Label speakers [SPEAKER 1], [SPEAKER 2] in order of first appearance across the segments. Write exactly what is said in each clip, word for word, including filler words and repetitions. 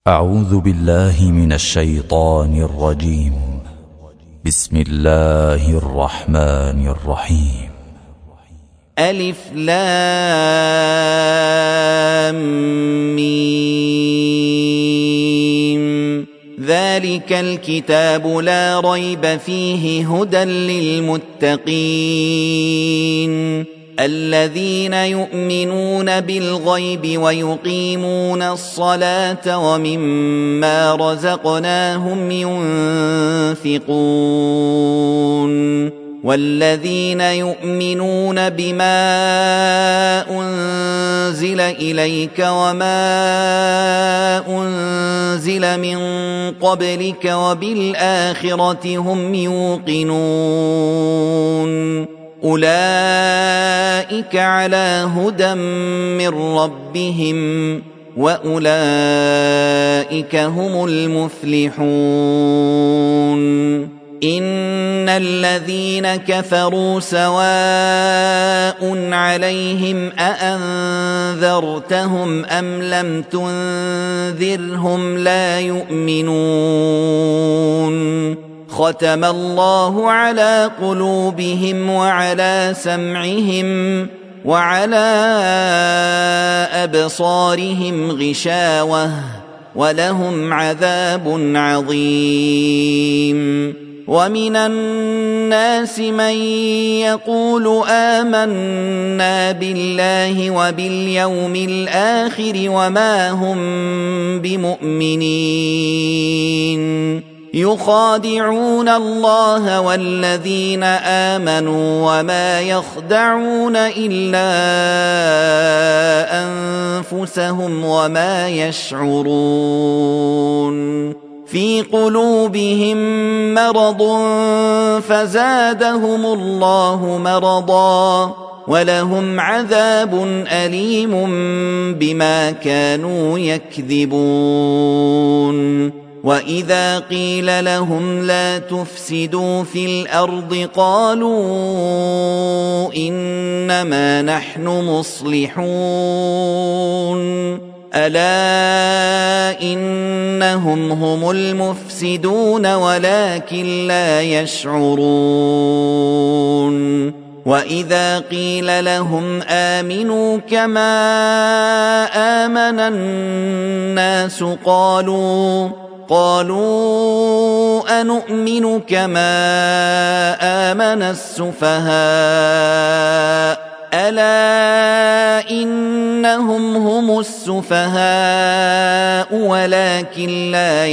[SPEAKER 1] أعوذ بالله من الشيطان الرجيم. بسم الله الرحمن الرحيم.
[SPEAKER 2] ألف لام ميم. ذلك الكتاب لا ريب فيه هدى للمتقين الذين يؤمنون بالغيب ويقيمون الصلاة ومما رزقناهم ينفقون والذين يؤمنون بما أنزل إليك وما أنزل من قبلك وبالآخرة هم يوقنون أولئك على هدى من ربهم وأولئك هم المفلحون. إن الذين كفروا سواء عليهم أأنذرتهم أم لم تنذرهم لا يؤمنون. ختم الله على قلوبهم وعلى سمعهم وعلى أبصارهم غشاوة ولهم عذاب عظيم. ومن الناس من يقول آمنا بالله وباليوم الآخر وما هم بمؤمنين يخادعون الله والذين آمنوا وما يخدعون إلا أنفسهم وما يشعرون. في قلوبهم مرض فزادهم الله مرضا ولهم عذاب أليم بما كانوا يكذبون. وإذا قيل لهم لا تفسدوا في الأرض قالوا إنما نحن مصلحون. ألا إنهم هم المفسدون ولكن لا يشعرون. وإذا قيل لهم آمنوا كما آمن الناس قالوا قالوا أنؤمن كما آمن السفهاء ألا إنهم هم السفهاء ولكن لا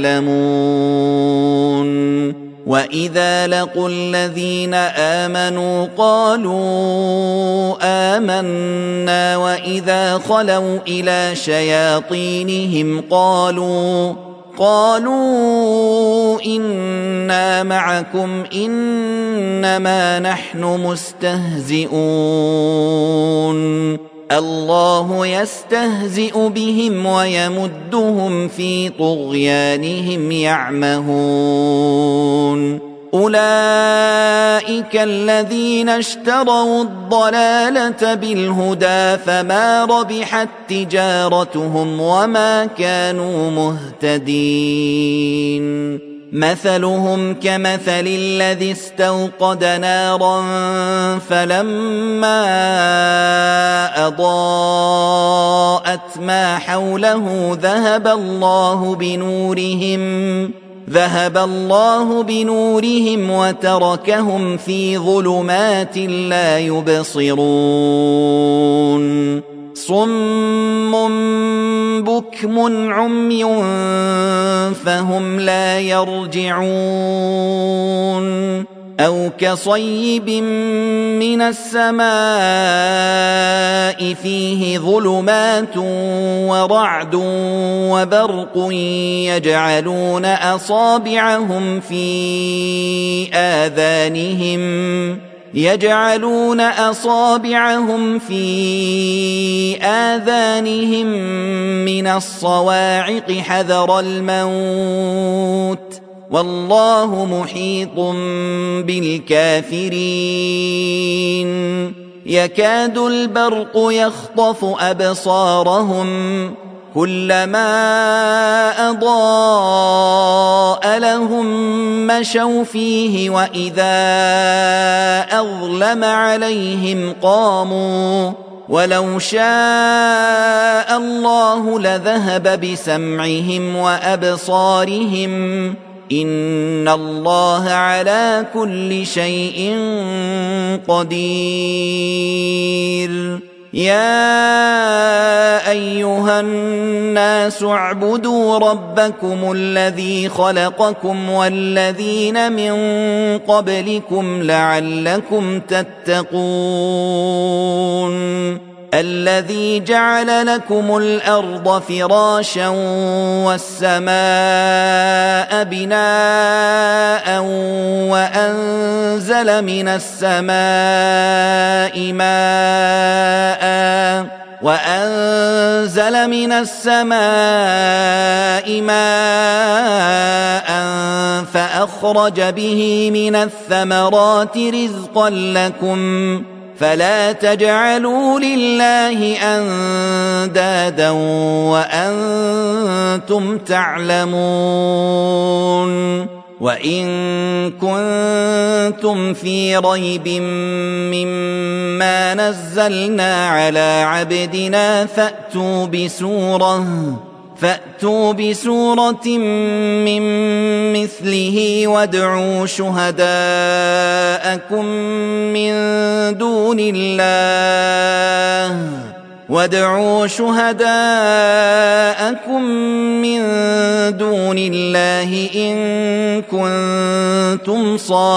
[SPEAKER 2] يعلمون. وإذا لقوا الذين آمنوا قالوا آمنا وإذا خلوا إلى شياطينهم قالوا قالوا إنا معكم إنما نحن مستهزئون. الله يستهزئ بهم ويمدهم في طغيانهم يعمهون. أولئك الذين اشتروا الضلالة بالهدى فما ربحت تجارتهم وما كانوا مهتدين. مثلهم كمثل الذي استوقد نارا فلما أضاءت ما حوله ذهب الله بنورهم ذهب الله بنورهم وتركهم في ظلمات لا يبصرون. صم بكم عمي فهم لا يرجعون. أو كصيب من السماء فيه ظلمات ورعد وبرق يجعلون أصابعهم في آذانهم يجعلون أصابعهم في آذانهم من الصواعق حذر الموت والله محيط بالكافرين. يكاد البرق يخطف أبصارهم كلما أضاء لهم مشوا فيه وإذا أظلم عليهم قاموا ولو شاء الله لذهب بسمعهم وأبصارهم إن الله على كل شيء قدير يا أيها الناس اعبدوا ربكم الذي خلقكم والذين من قبلكم لعلكم تتقون الذي جعل لكم الأرض فراشا والسماء بناء وأنزل من السماء ماء وأنزل من السماء ماء فأخرج به من الثمرات رزقا لكم فلا تجعلوا لله أندادا وأنتم تعلمون وإن كنتم في ريب مما نزلنا على عبدنا فأتوا بسورة فأتوا بسورة من مثله وادعوا شهداءكم من دون الله وادعوا شهداءكم من دون الله إن كنتم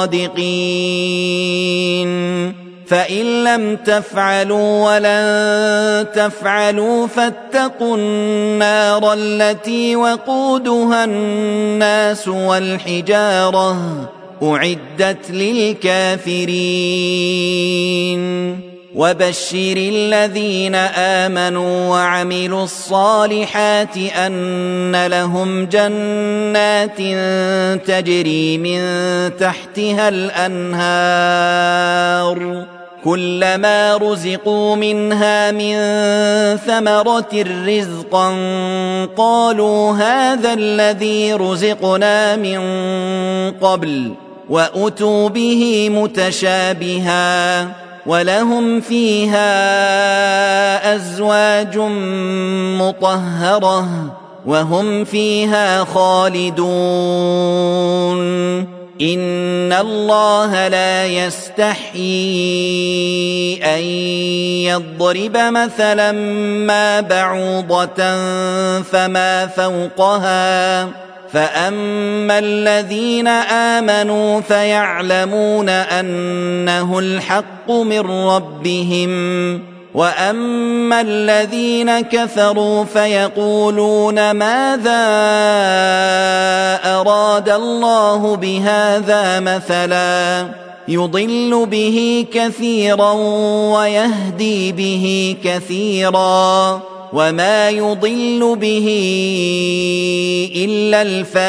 [SPEAKER 2] صادقين فإن لم تفعلوا ولن تفعلوا فاتقوا النار التي وقودها الناس والحجارة أعدت للكافرين وبشر الذين آمنوا وعملوا الصالحات أن لهم جنات تجري من تحتها الأنهار كلما رزقوا منها من ثمرة رزقا قالوا هذا الذي رزقنا من قبل وأتوا به متشابها ولهم فيها أزواج مطهرة وهم فيها خالدون إن الله لا يستحيي أن يضرب مثلا ما بعوضة فما فوقها فأما الذين آمنوا فيعلمون أنه الحق من ربهم وأما الذين كفروا فيقولون ماذا أراد الله بهذا مثلا يضل به كثيرا ويهدي به كثيرا وما يضل به إلا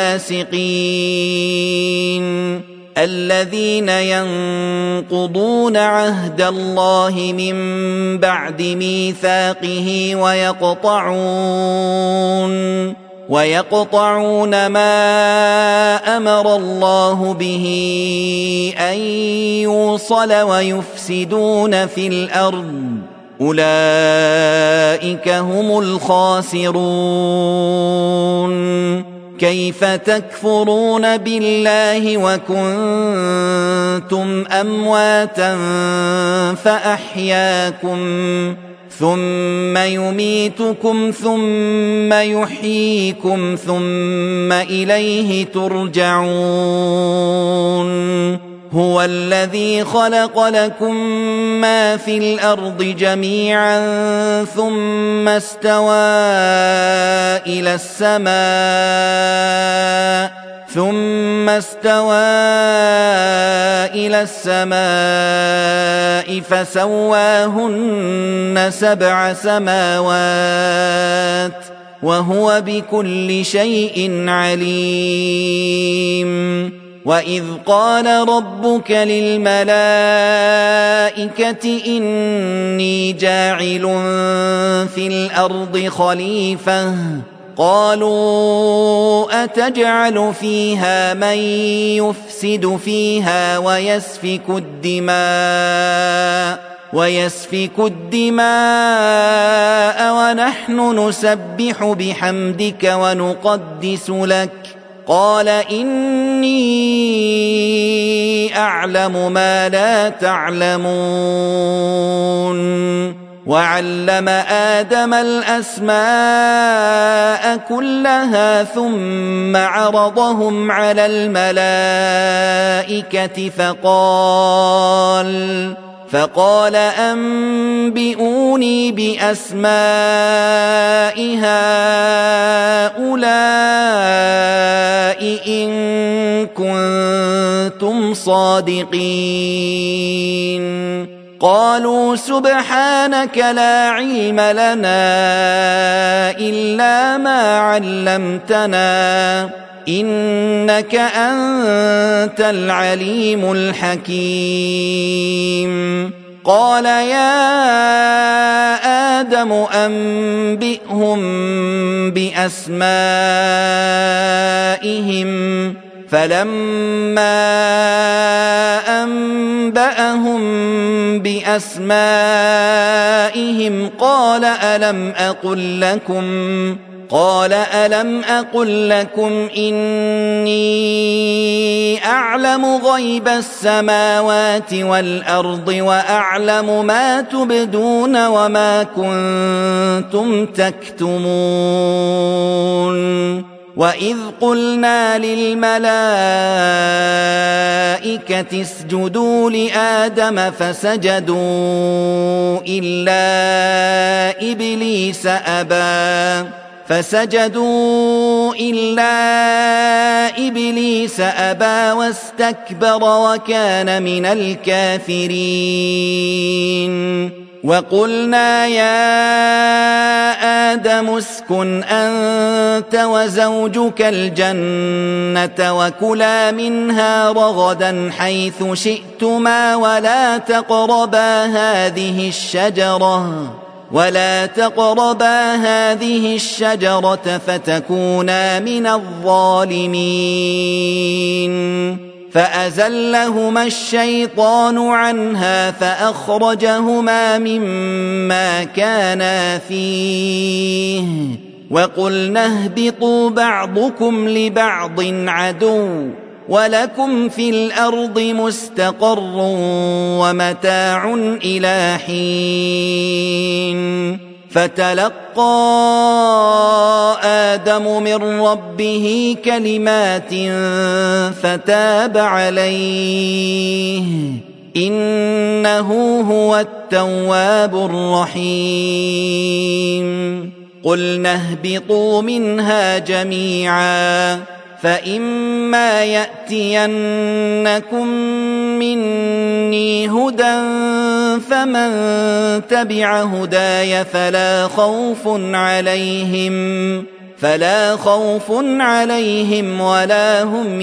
[SPEAKER 2] الفاسقين الذين ينقضون عهد الله من بعد ميثاقه ويقطعون ويقطعون ما أمر الله به أن يوصل ويفسدون في الأرض أولئك هم الخاسرون كيف تكفرون بالله وكنتم أمواتا فأحياكم ثم يميتكم ثم يحييكم ثم إليه ترجعون هو الذي خلق لكم ما في الأرض جميعا ثم استوى إلى السماء ثم استوى إلى السماء فسواهن سبع سماوات وهو بكل شيء عليم وإذ قال ربك للملائكة إني جاعل في الأرض خليفة قالوا أتجعل فيها من يفسد فيها ويسفك الدماء ويسفك الدماء ونحن نسبح بحمدك ونقدس لك قال إني أعلم ما لا تعلمون وعلم آدم الأسماء كلها ثم عرضهم على الملائكة فقال فقال أنبئوني بأسماء هؤلاء إن كنتم صادقين قالوا سبحانك لا علم لنا إلا ما علمتنا إنك أنت العليم الحكيم قال يا آدم أنبئهم بأسمائهم فلما أنبأهم بأسمائهم قال ألم أقل لكم قال ألم أقل لكم إني أعلم غيب السماوات والأرض وأعلم ما تبدون وما كنتم تكتمون وإذ قلنا للملائكة اسجدوا لآدم فسجدوا إلا إبليس أبى فسجدوا إلا إبليس أبى واستكبر وكان من الكافرين وقلنا يا آدم اسكن أنت وزوجك الجنة وكلا منها رغدا حيث شئتما ولا تقربا هذه الشجرة ولا تقربا هذه الشجرة فتكونا من الظالمين فأزلهما الشيطان عنها فأخرجهما مما كانا فيه وقلنا اهبطوا بعضكم لبعض عدو ولكم في الأرض مستقر ومتاع إلى حين فتلقى آدم من ربه كلمات فتاب عليه إنه هو التواب الرحيم قلنا اهبطوا منها جميعا فإما يأتينكم مني هدى فمن تبع هداي فلا خوف عليهم فلا خوف عليهم ولا هم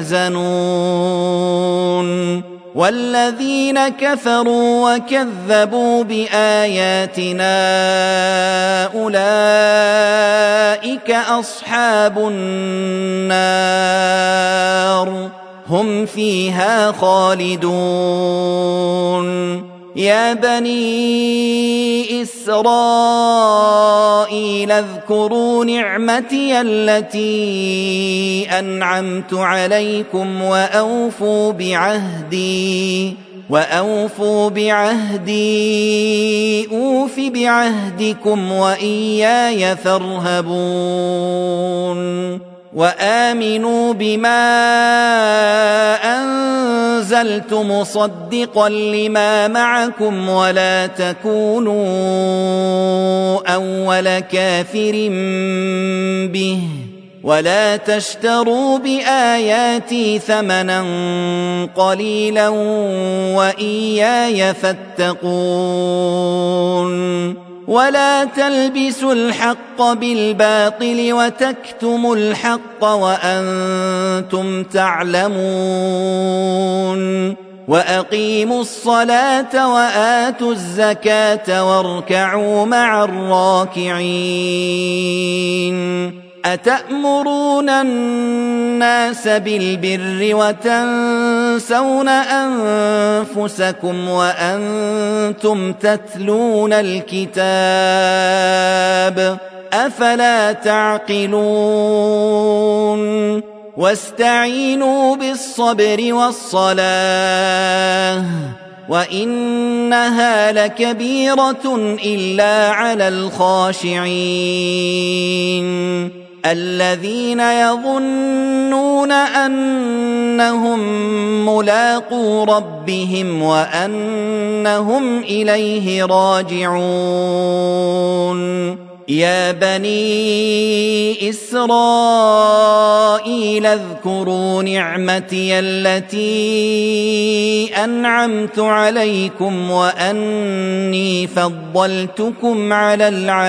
[SPEAKER 2] يحزنون والذين كفروا وكذبوا بآياتنا أولئك أصحاب النار هم فيها خالدون يا بني إسرائيل اذكروا نعمتي التي أنعمت عليكم وأوفوا بعهدي وأوفوا بعهدي أوف بعهدكم وإياي فارهبون وآمنوا بما أنزلت مصدقا لما معكم ولا تكونوا أول كافر به ولا تشتروا بآياتي ثمنا قليلا وإياي فاتقون ولا تلبسوا الحق بالباطل وتكتموا الحق وأنتم تعلمون وأقيموا الصلاة وآتوا الزكاة واركعوا مع الراكعين أتأمرون الناس بالبر وتنسون أنفسكم وأنتم تتلون الكتاب أفلا تعقلون واستعينوا بالصبر والصلاة وإنها لكبيرة إلا على الخاشعين الذين يظنون أنهم ملاقو ربهم وأنهم إليه راجعون يا بني إسرائيل اذكروا نعمتي التي أنعمت عليكم وأني فضلتكم على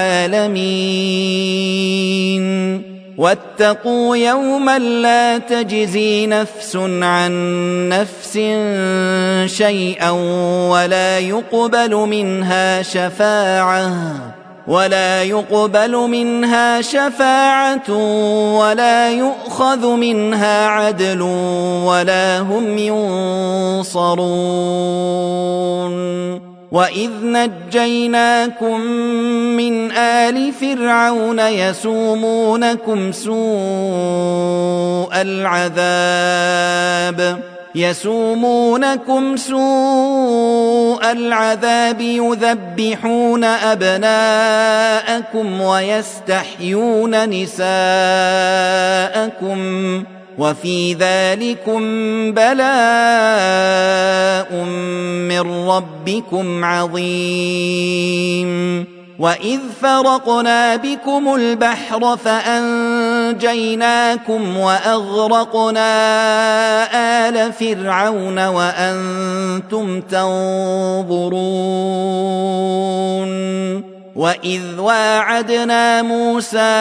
[SPEAKER 2] العالمين واتقوا يوما لا تجزي نفس عن نفس شيئا ولا يقبل منها شفاعة ولا يقبل منها شفاعة ولا يؤخذ منها عدل ولا هم ينصرون وإذ نجيناكم من آل فرعون يسومونكم سوء العذاب يسومونكم سوء العذاب يذبحون أبناءكم ويستحيون نساءكم وفي ذلكم بلاء من ربكم عظيم وإذ فرقنا بكم البحر فأنجيناكم وأغرقنا آل فرعون وأنتم تنظرون وإذ واعدنا موسى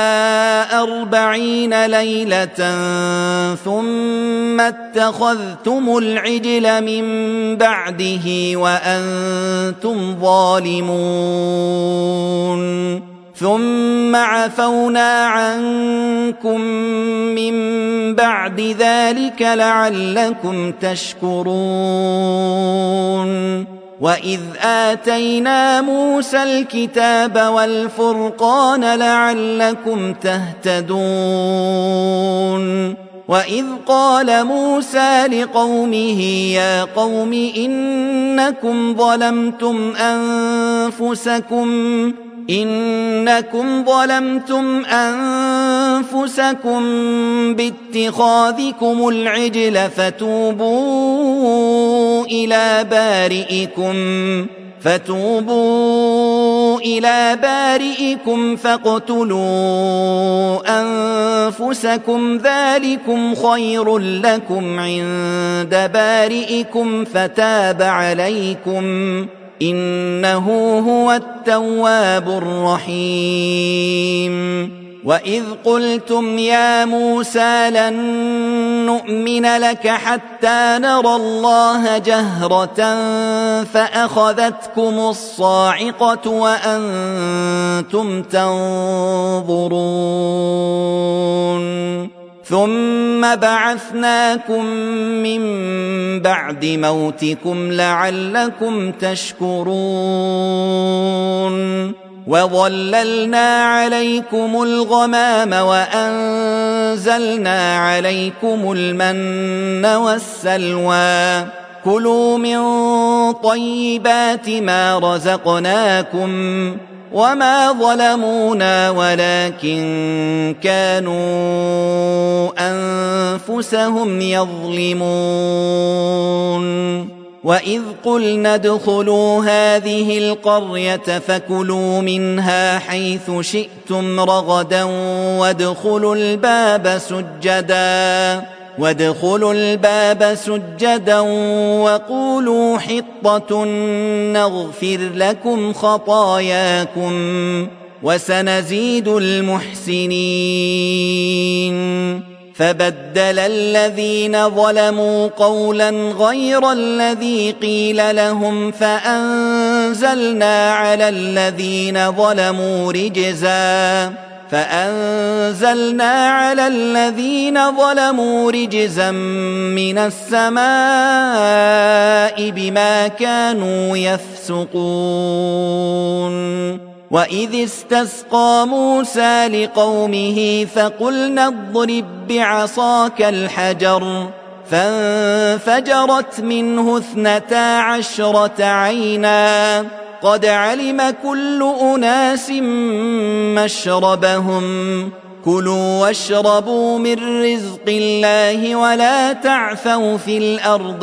[SPEAKER 2] أربعين ليلة ثم اتخذتم العجل من بعده وأنتم ظالمون ثم عفونا عنكم من بعد ذلك لعلكم تشكرون وإذ آتينا موسى الكتاب والفرقان لعلكم تهتدون وإذ قال موسى لقومه يا قوم إنكم ظلمتم أنفسكم إنكم ظلمتم أنفسكم باتخاذكم العجل فتوبوا إلى بارئكم فتوبوا إلى بارئكم فاقتلوا أنفسكم ذلكم خير لكم عند بارئكم فتاب عليكم إنه هو التواب الرحيم وإذ قلتم يا موسى لن نؤمن لك حتى نرى الله جهرة فأخذتكم الصاعقة وأنتم تنظرون ثم بعثناكم من بعد موتكم لعلكم تشكرون وظللنا عليكم الغمام وأنزلنا عليكم المن والسلوى كلوا من طيبات ما رزقناكم وما ظلمونا ولكن كانوا أنفسهم يظلمون وإذ قلنا ادخلوا هذه القرية فكلوا منها حيث شئتم رغدا وادخلوا الباب سجدا وادخلوا الباب سجدا وقولوا حطة نغفر لكم خطاياكم وسنزيد المحسنين. فبدل الذين ظلموا قولا غير الذي قيل لهم فأنزلنا على الذين ظلموا رجزا فأنزلنا على الذين ظلموا رجزا من السماء بما كانوا يفسقون. وإذ استسقى موسى لقومه فقلنا اضرب بعصاك الحجر فانفجرت منه اثنتا عشرة عينا قد علم كل أناس مشربهم كلوا واشربوا من رزق الله ولا تعثوا في الأرض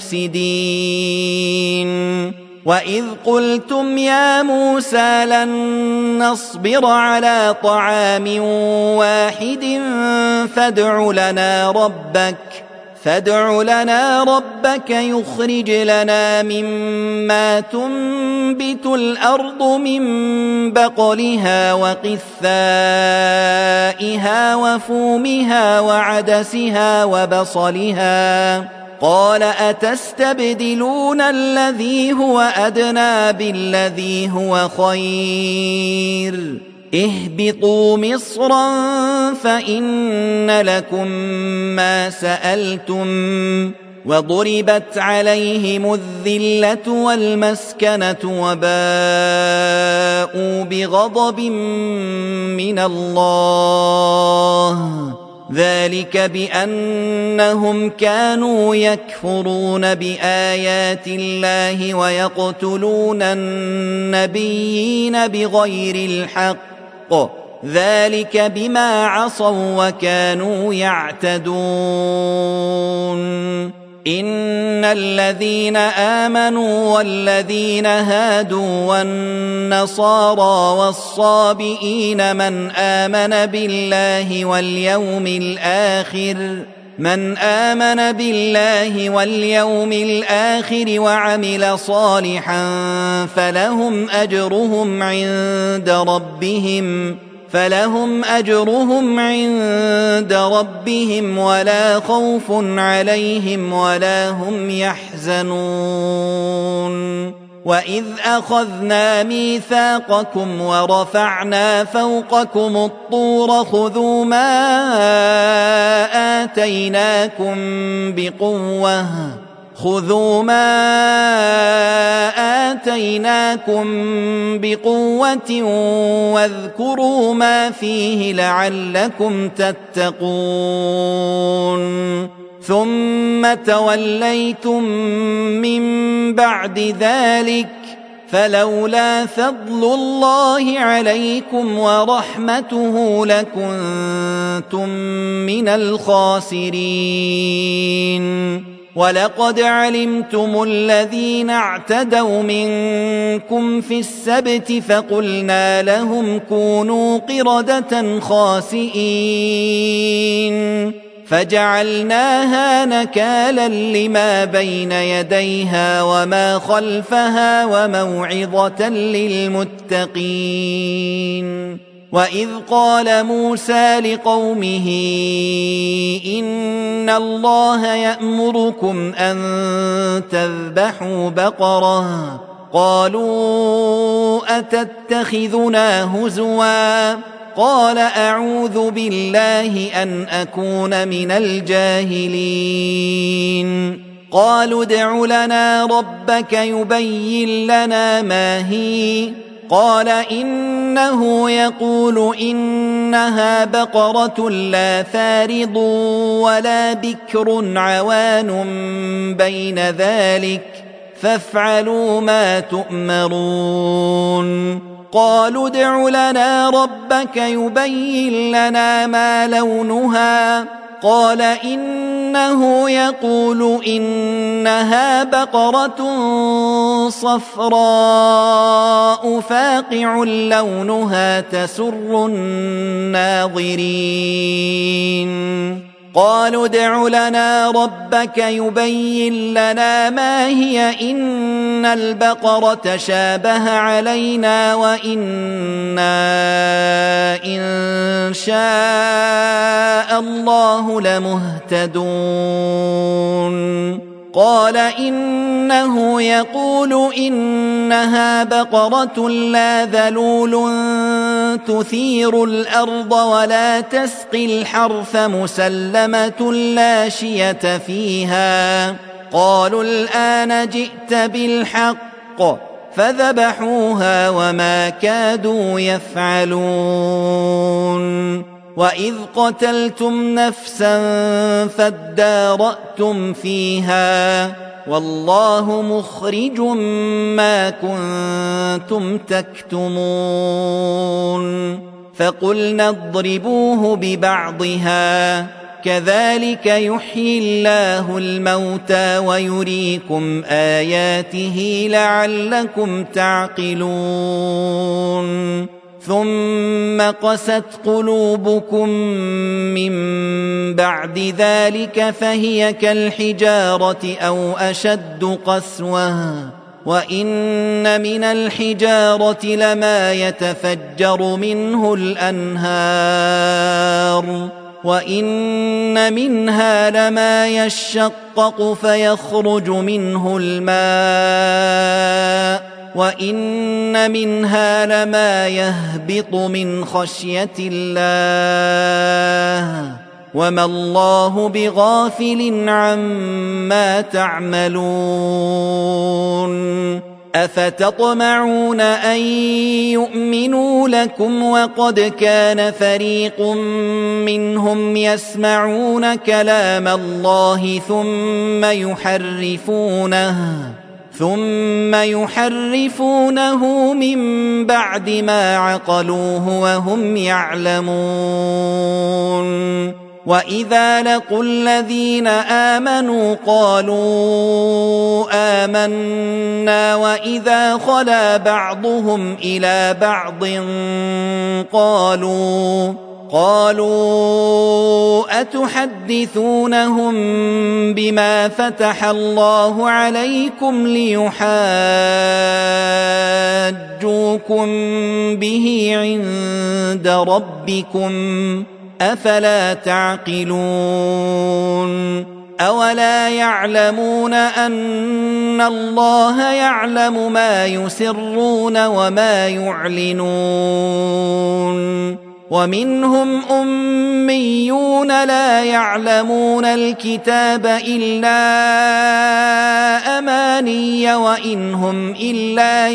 [SPEAKER 2] مفسدين. وإذ قلتم يا موسى لن نصبر على طعام واحد فادع لنا ربك فادع لنا ربك يخرج لنا مما تنبت الأرض من بقلها وقثائها وفومها وعدسها وبصلها قال أتستبدلون الذي هو أدنى بالذي هو خير اهبطوا مصرا فإن لكم ما سألتم وضربت عليهم الذلة والمسكنة وباءوا بغضب من الله ذلك بأنهم كانوا يكفرون بآيات الله ويقتلون النبيين بغير الحق ذلك بما عصوا وكانوا يعتدون. إن الذين آمنوا والذين هادوا والنصارى والصابئين من آمن بالله واليوم الآخر من آمن بالله واليوم الآخر وعمل صالحا فلهم أجرهم عند ربهم فلهم أجرهم عند ربهم ولا خوف عليهم ولا هم يحزنون. وإذ أخذنا ميثاقكم ورفعنا فوقكم الطور خذوا ما آتيناكم بقوة خذوا ما آتيناكم بقوة واذكروا ما فيه لعلكم تتقون. ثم توليتم من بعد ذلك فلولا فضل الله عليكم ورحمته لكنتم من الخاسرين. ولقد علمتم الذين اعتدوا منكم في السبت فقلنا لهم كونوا قردة خاسئين فجعلناها نكالا لما بين يديها وما خلفها وموعظة للمتقين. وإذ قال موسى لقومه إن الله يأمركم أن تذبحوا بقرة قالوا أتتخذنا هزوا قال أعوذ بالله أن أكون من الجاهلين. قالوا ادع لنا ربك يبين لنا ما هي قال إنه يقول إنها بقرة لا فارض ولا بكر عوان بين ذلك فافعلوا ما تؤمرون. قالوا ادع لنا ربك يبين لنا ما لونها قال إنه يقول إنها بقرة صفراء فاقع لونها تسر الناظرين. قالوا ادع لنا ربك يبين لنا ما هي إن البقرة شابه علينا وإنا إن شاء الله لمهتدون قال إنه يقول إنها بقرة لا ذلول تثير الأرض ولا تسقي الحرث مسلمة لا شية فيها قالوا الآن جئت بالحق فذبحوها وما كادوا يفعلون وإذ قتلتم نفسا فادارأتم فيها والله مخرج ما كنتم تكتمون فقلنا اضربوه ببعضها كذلك يحيي الله الموتى ويريكم آياته لعلكم تعقلون ثم قست قلوبكم من بعد ذلك فهي كالحجارة أو أشد قسوة وإن من الحجارة لما يتفجر منه الأنهار وإن منها لما يشقق فيخرج منه الماء وإن منها لما يهبط من خشية الله وما الله بغافل عما تعملون أفتطمعون أن يؤمنوا لكم وقد كان فريق منهم يسمعون كلام الله ثم يحرفونه ثم يحرفونه من بعد ما عقلوه وهم يعلمون وإذا لقوا الذين آمنوا قالوا آمنا وإذا خلا بعضهم إلى بعض قالوا قالوا أتحدثونهم بما فتح الله عليكم ليحاجوكم به عند ربكم أفلا تعقلون أولا يعلمون أن الله يعلم ما يسرون وما يعلنون ومنهم أميون لا يعلمون الكتاب إلا أماني وإن هم إلا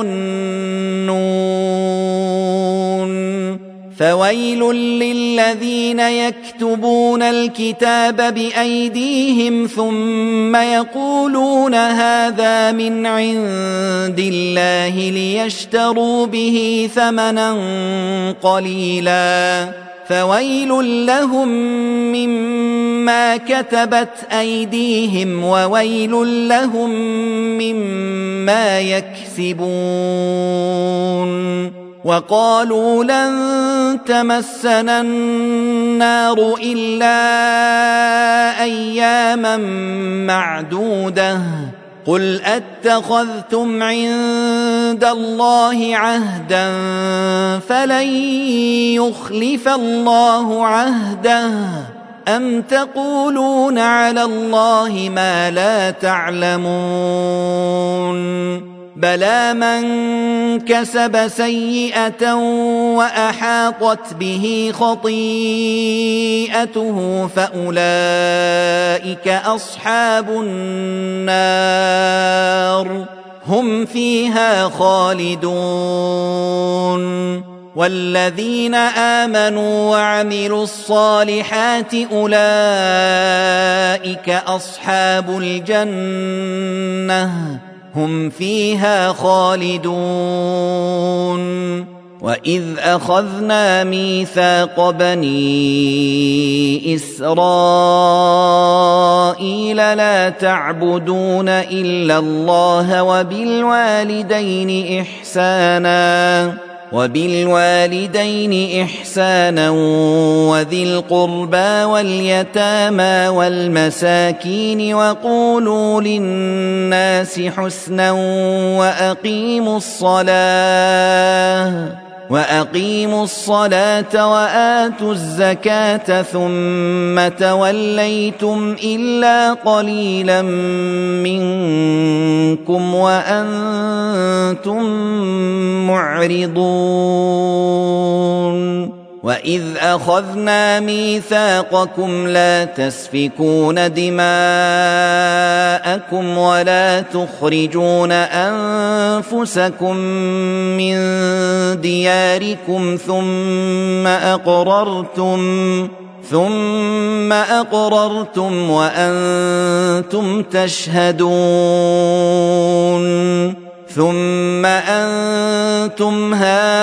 [SPEAKER 2] يظنون فويل للذين يكتبون الكتاب بأيديهم ثم يقولون هذا من عند الله ليشتروا به ثمنا قليلا فويل لهم مما كتبت أيديهم وويل لهم مما يكسبون وقالوا لن تمسنا النار إلا أياما معدودة قل أتخذتم عند الله عهدا فلن يخلف الله عهده أم تقولون على الله ما لا تعلمون بلى من كسب سيئة وأحاطت به خطيئته فأولئك أصحاب النار هم فيها خالدون والذين آمنوا وعملوا الصالحات أولئك أصحاب الجنة هم فيها خالدون وإذ أخذنا ميثاق بني إسرائيل لا تعبدون إلا الله وبالوالدين إحسانا وبالوالدين إحسانا وذي القربى واليتامى والمساكين وقولوا للناس حسنا وأقيموا الصلاة وأقيموا الصلاة وآتوا الزكاة ثم توليتم إلا قليلا منكم وأنتم معرضون وإذ أخذنا ميثاقكم لا تسفكون دماءكم ولا تخرجون أنفسكم من دياركم ثم أقررتم ثم أقررتم وأنتم تشهدون ثم أنتم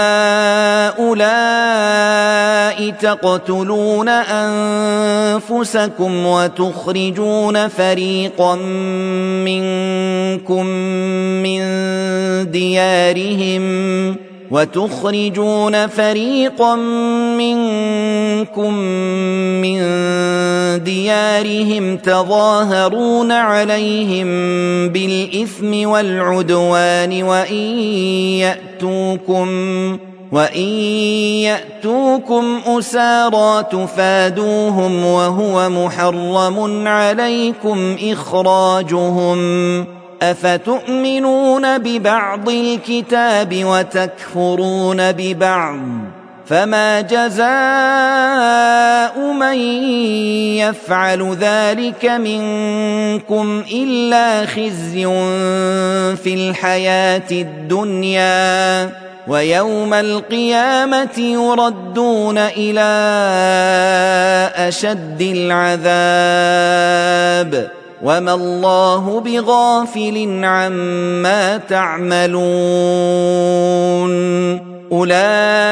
[SPEAKER 2] هؤلاء تقتلون أنفسكم وتخرجون فريقا منكم من ديارهم وتخرجون فريقا منكم من ديارهم تظاهرون عليهم بالإثم والعدوان وإن يأتوكم وإن يأتوكم أسارى تفادوهم وهو محرم عليكم إخراجهم أفتؤمنون ببعض الكتاب وتكفرون ببعض فما جزاء من يفعل ذلك منكم إلا خزي في الحياة الدنيا ويوم القيامة يردون إلى أشد العذاب وما الله بغافل عما تعملون أولئك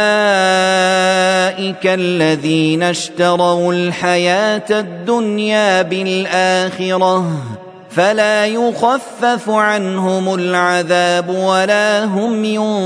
[SPEAKER 2] الذين اشتروا الحياة الدنيا بالآخرة فلا يخفف عنهم العذاب ولا هم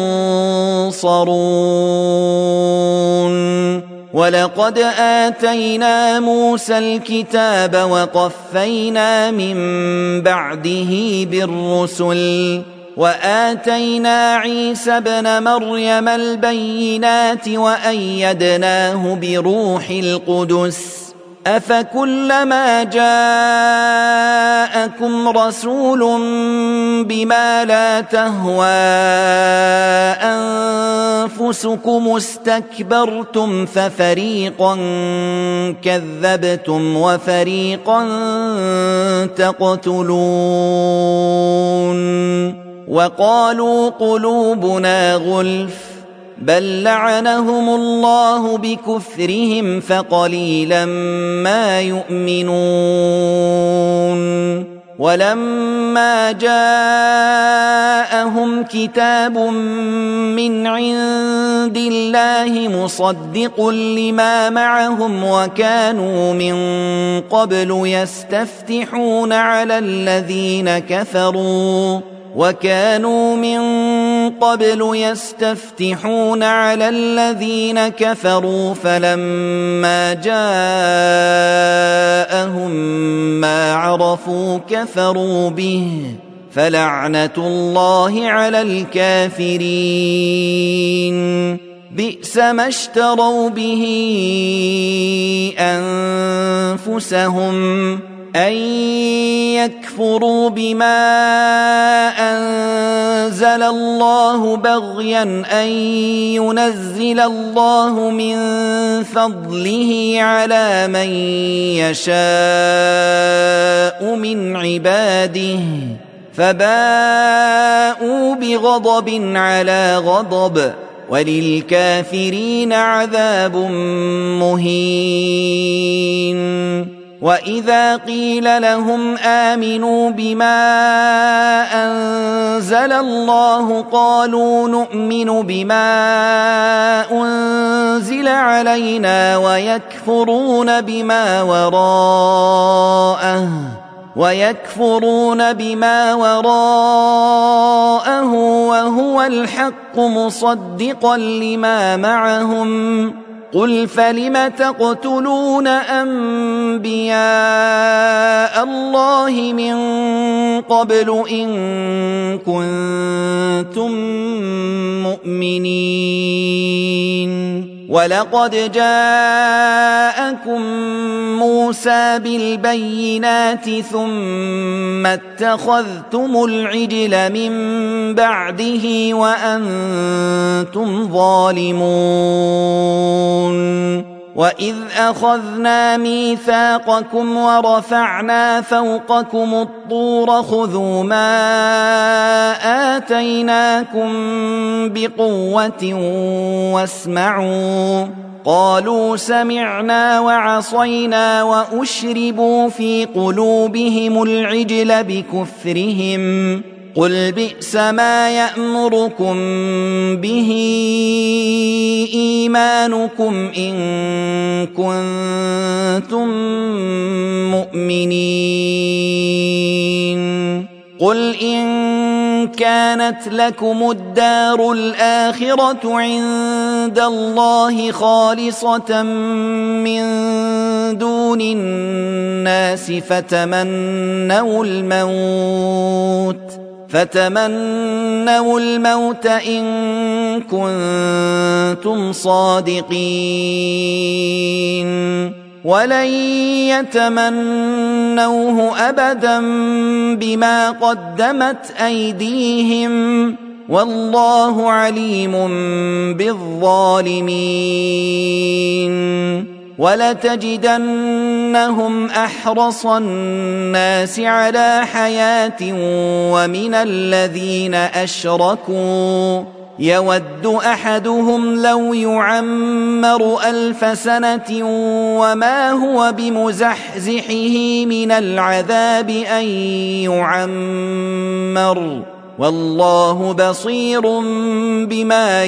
[SPEAKER 2] ينصرون ولقد آتينا موسى الكتاب وقفينا من بعده بالرسل وآتينا عيسى ابن مريم البينات وأيدناه بروح القدس أفكلما جاءكم رسول بما لا تهوى أنفسكم استكبرتم ففريقا كذبتم وفريقا تقتلون وقالوا قلوبنا غلف بل لعنهم الله بكفرهم فقليلا ما يؤمنون ولما جاءهم كتاب من عند الله مصدق لما معهم وكانوا من قبل يستفتحون على الذين كفروا وكانوا من قبل يستفتحون على الذين كفروا فلما جاءهم ما عرفوا كفروا به فلعنة الله على الكافرين بئس ما اشتروا به أنفسهم أن يكفروا بما أنزل الله بغيا أن ينزل الله من فضله على من يشاء من عباده فباءوا بغضب على غضب وللكافرين عذاب مهين وإذا قيل لهم آمنوا بما أنزل الله قالوا نؤمن بما أنزل علينا ويكفرون بما وراءه ويكفرون بما وراءه وهو الحق مصدقا لما معهم قل فلم تقتلون أنبياء الله من قبل إن كنتم مؤمنين ولقد جاءكم موسى بالبينات ثم اتخذتم العجل من بعده وأنتم ظالمون وإذ أخذنا ميثاقكم ورفعنا فوقكم الطور خذوا ما آتيناكم بقوة واسمعوا قالوا سمعنا وعصينا وأشربوا في قلوبهم العجل بكفرهم قل بئس ما يأمركم به إيمانكم إن كنتم مؤمنين قل إن كانت لكم الدار الآخرة عند الله خالصة من دون الناس فتمنوا الموت فتمنوا الموت إن كنتم صادقين ولن يتمنوه أبدا بما قدمت أيديهم والله عليم بالظالمين ولتجدنهم أحرص الناس على حياة ومن الذين أشركوا يود أحدهم لو يعمر ألف سنة وما هو بمزحزحه من العذاب أن يعمر والله بصير بما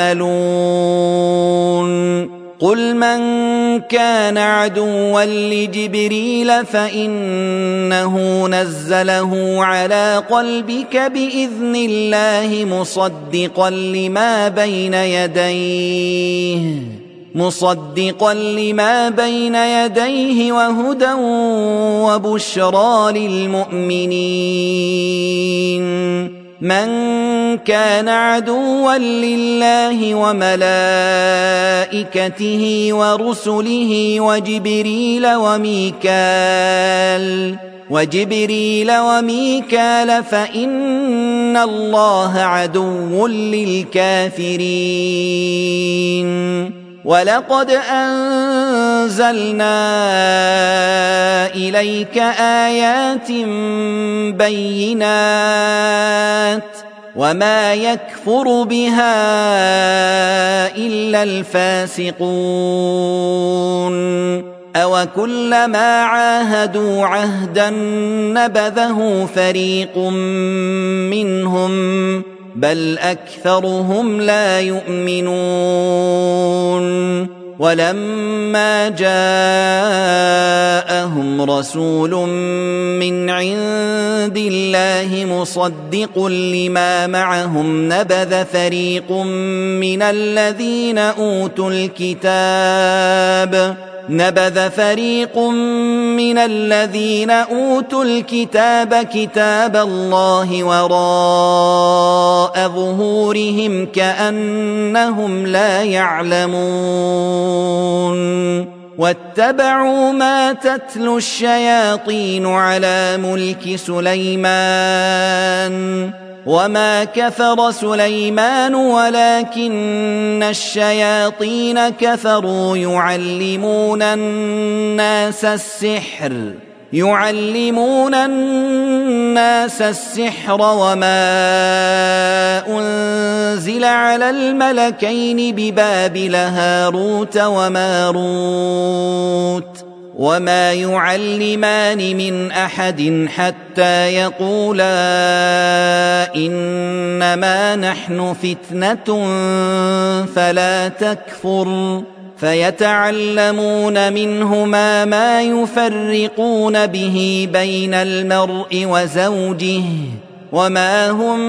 [SPEAKER 2] يعملون قل من كان عدوا لجبريل فإنه نزله على قلبك بإذن الله مصدقا لما بين يديه مصدقا لما بين يديه وهدى وبشرى للمؤمنين من كان عدوا لله وملائكته ورسله وجبريل وميكال وجبريل وميكال فإن الله عدو للكافرين ولقد أنزلنا إليك آيات بينات وما يكفر بها إلا الفاسقون أوكلما عاهدوا عهدا نبذه فريق منهم بل أكثرهم لا يؤمنون ولما جاءهم رسول من عند الله مصدق لما معهم نبذ فريق من الذين أوتوا الكتاب نبذ فريق من الذين أوتوا الكتاب كتاب الله وراء ظهورهم كأنهم لا يعلمون واتبعوا ما تتلو الشياطين على ملك سليمان وما كفر سليمان ولكن الشياطين كفروا يعلمون الناس السحر يعلمون الناس السحر وما أنزل على الملكين ببابل هاروت وماروت وما يعلمان من أحد حتى يقولا إنما نحن فتنة فلا تكفر فيتعلمون منهما ما يفرقون به بين المرء وزوجه وما هم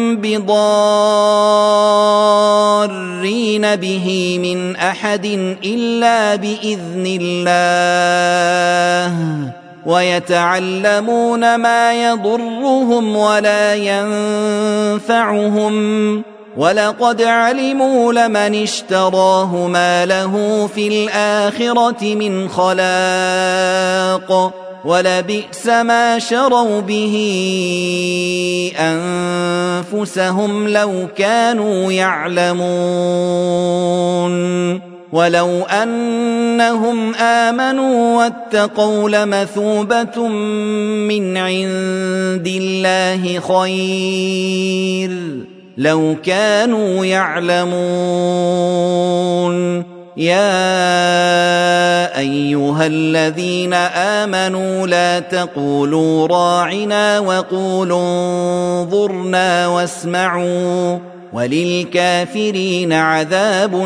[SPEAKER 2] بضارين به من أحد إلا بإذن الله ويتعلمون ما يضرهم ولا ينفعهم ولقد علموا لمن اشتراه ما له في الآخرة من خلاق ولبئس ما شروا به أنفسهم لو كانوا يعلمون ولو أنهم آمنوا واتقوا لمثوبة من عند الله خير لو كانوا يعلمون يا أيها الذين آمنوا لا تقولوا راعنا وقولوا انظرنا واسمعوا وللكافرين عذاب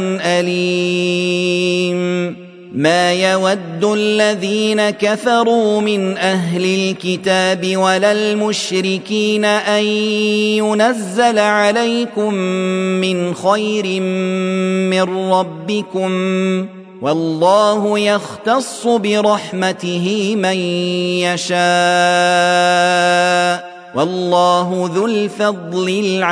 [SPEAKER 2] أليم ما يود الذين كفروا من أهل الكتاب ولا المشركين أن ينزل عليكم من خير من ربكم والله يختص برحمته من يشاء والله ذو الفضل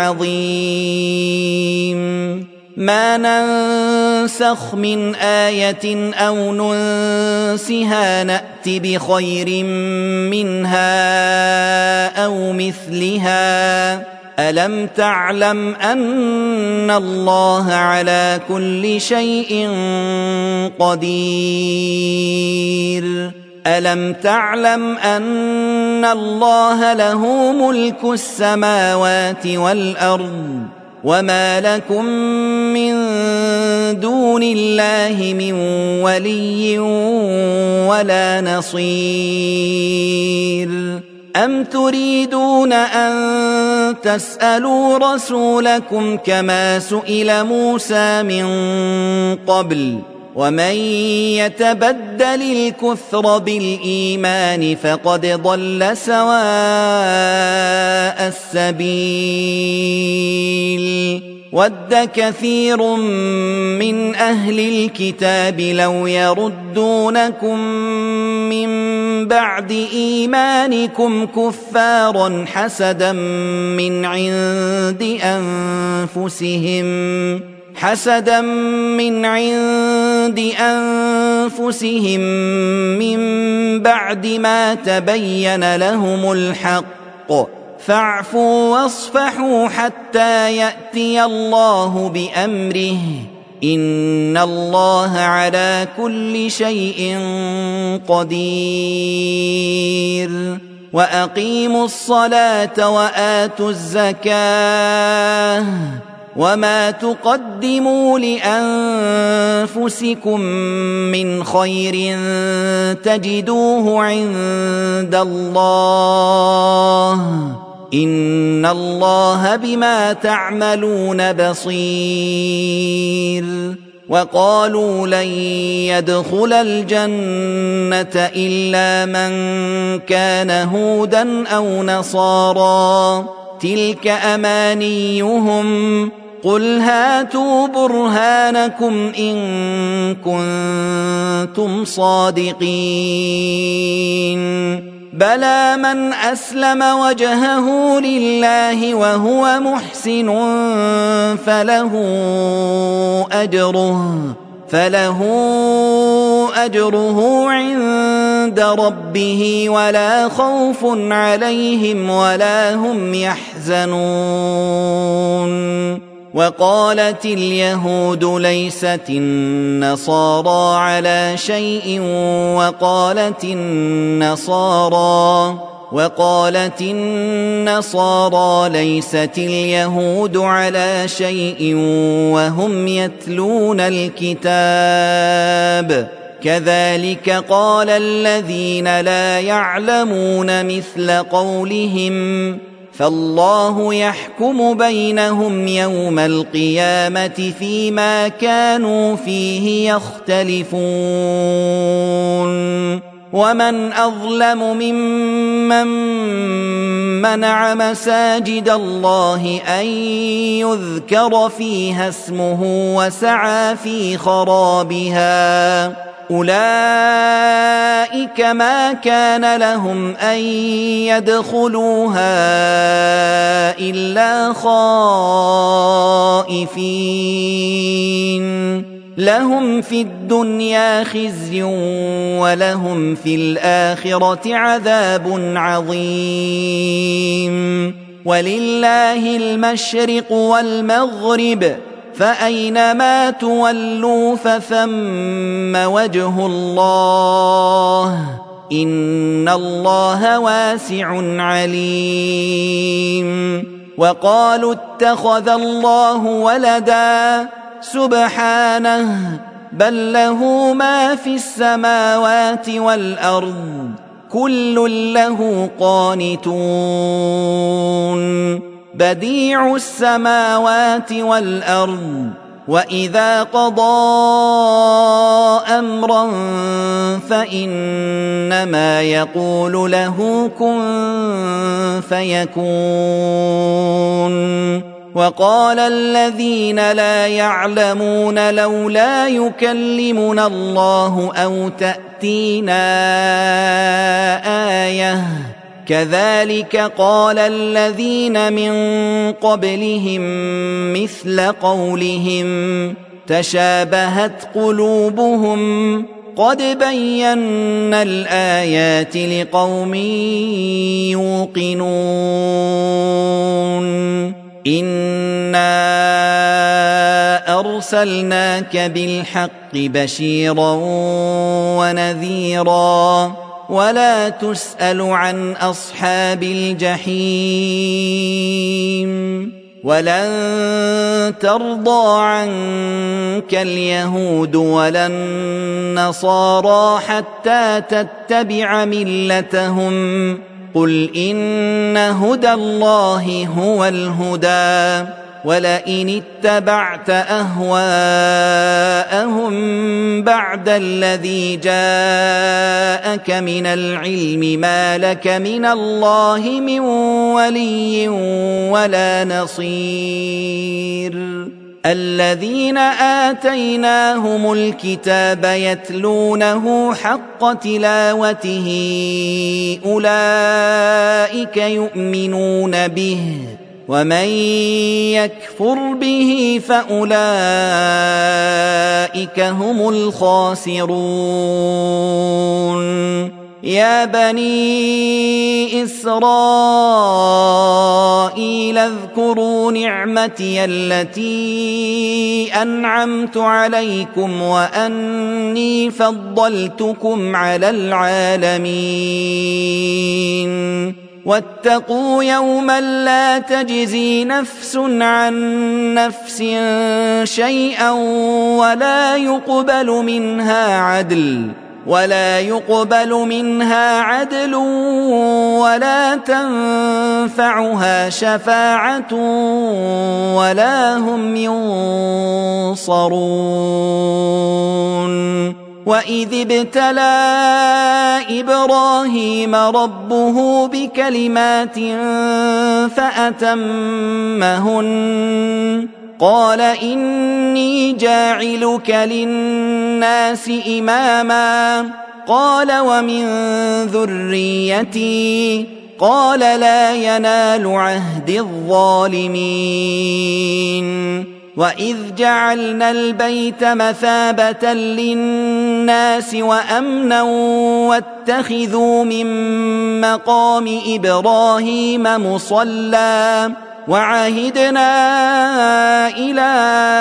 [SPEAKER 2] العظيم ما ننسخ من آية أو ننسها نأت بخير منها أو مثلها ألم تعلم أن الله على كل شيء قدير ألم تعلم أن الله له ملك السماوات والأرض وما لكم من دون الله من ولي ولا نصير أم تريدون أن تسألوا رسولكم كما سئل موسى من قبل ومن يتبدل الكفر بالإيمان فقد ضل سواء السبيل ود كثير من أهل الكتاب لو يردونكم من بعد إيمانكم كفارا حسدا من عند أنفسهم حسدا من عند أنفسهم من بعد ما تبين لهم الحق فاعفوا واصفحوا حتى يأتي الله بأمره إن الله على كل شيء قدير وأقيموا الصلاة وآتوا الزكاة وما تقدموا لأنفسكم من خير تجدوه عند الله إن الله بما تعملون بصير وقالوا لن يدخل الجنة إلا من كان هودا أو نصارى تلك أمانيهم قل هاتوا برهانكم إن كنتم صادقين بلى من أسلم وجهه لله وهو محسن فله أجره فله أجره عند ربه ولا خوف عليهم ولا هم يحزنون وقالت اليهود ليست النصارى على شيء وقالت النصارى وقالت النصارى ليست اليهود على شيء وهم يتلون الكتاب كذلك قال الذين لا يعلمون مثل قولهم فالله يحكم بينهم يوم القيامة فيما كانوا فيه يختلفون ومن أظلم ممن منع مساجد الله أن يذكر فيها اسمه وسعى في خرابها أولئك ما كان لهم أن يدخلوها إلا خائفين لهم في الدنيا خزي ولهم في الآخرة عذاب عظيم ولله المشرق والمغرب فأينما تولوا فثم وجه الله إن الله واسع عليم وقالوا اتخذ الله ولدا سبحانه بل له ما في السماوات والأرض كل له قانتون بديع السماوات والأرض وإذا قضى أمرا فإنما يقول له كن فيكون وقال الذين لا يعلمون لولا يكلمنا الله أو تأتينا آية كذلك قال الذين من قبلهم مثل قولهم تشابهت قلوبهم قد بينا الآيات لقوم يوقنون إنا أرسلناك بالحق بشيرا ونذيرا ولا تسأل عن أصحاب الجحيم ولن ترضى عنك اليهود ولا النصارى حتى تتبع ملتهم قل إن هدى الله هو الهدى ولئن اتبعت أهواءهم بعد الذي جاءك من العلم ما لك من الله من ولي ولا نصير الذين آتيناهم الكتاب يتلونه حق تلاوته أولئك يؤمنون به ومن يكفر به فأولئك هم الخاسرون يا بني إسرائيل اذكروا نعمتي التي أنعمت عليكم وأني فضلتكم على العالمين واتقوا يوما لا تجزي نفس عن نفس شيئا ولا يقبل منها عدل ولا يقبل منها عدل ولا تنفعها شفاعة ولا هم ينصرون وإذ ابتلى إبراهيم ربه بكلمات فأتمهن قال إني جاعلك للناس إماما قال ومن ذريتي قال لا ينال عهد الظالمين وإذ جعلنا البيت مثابة للناس وأمنا واتخذوا من مقام إبراهيم مصلى وعهدنا إلى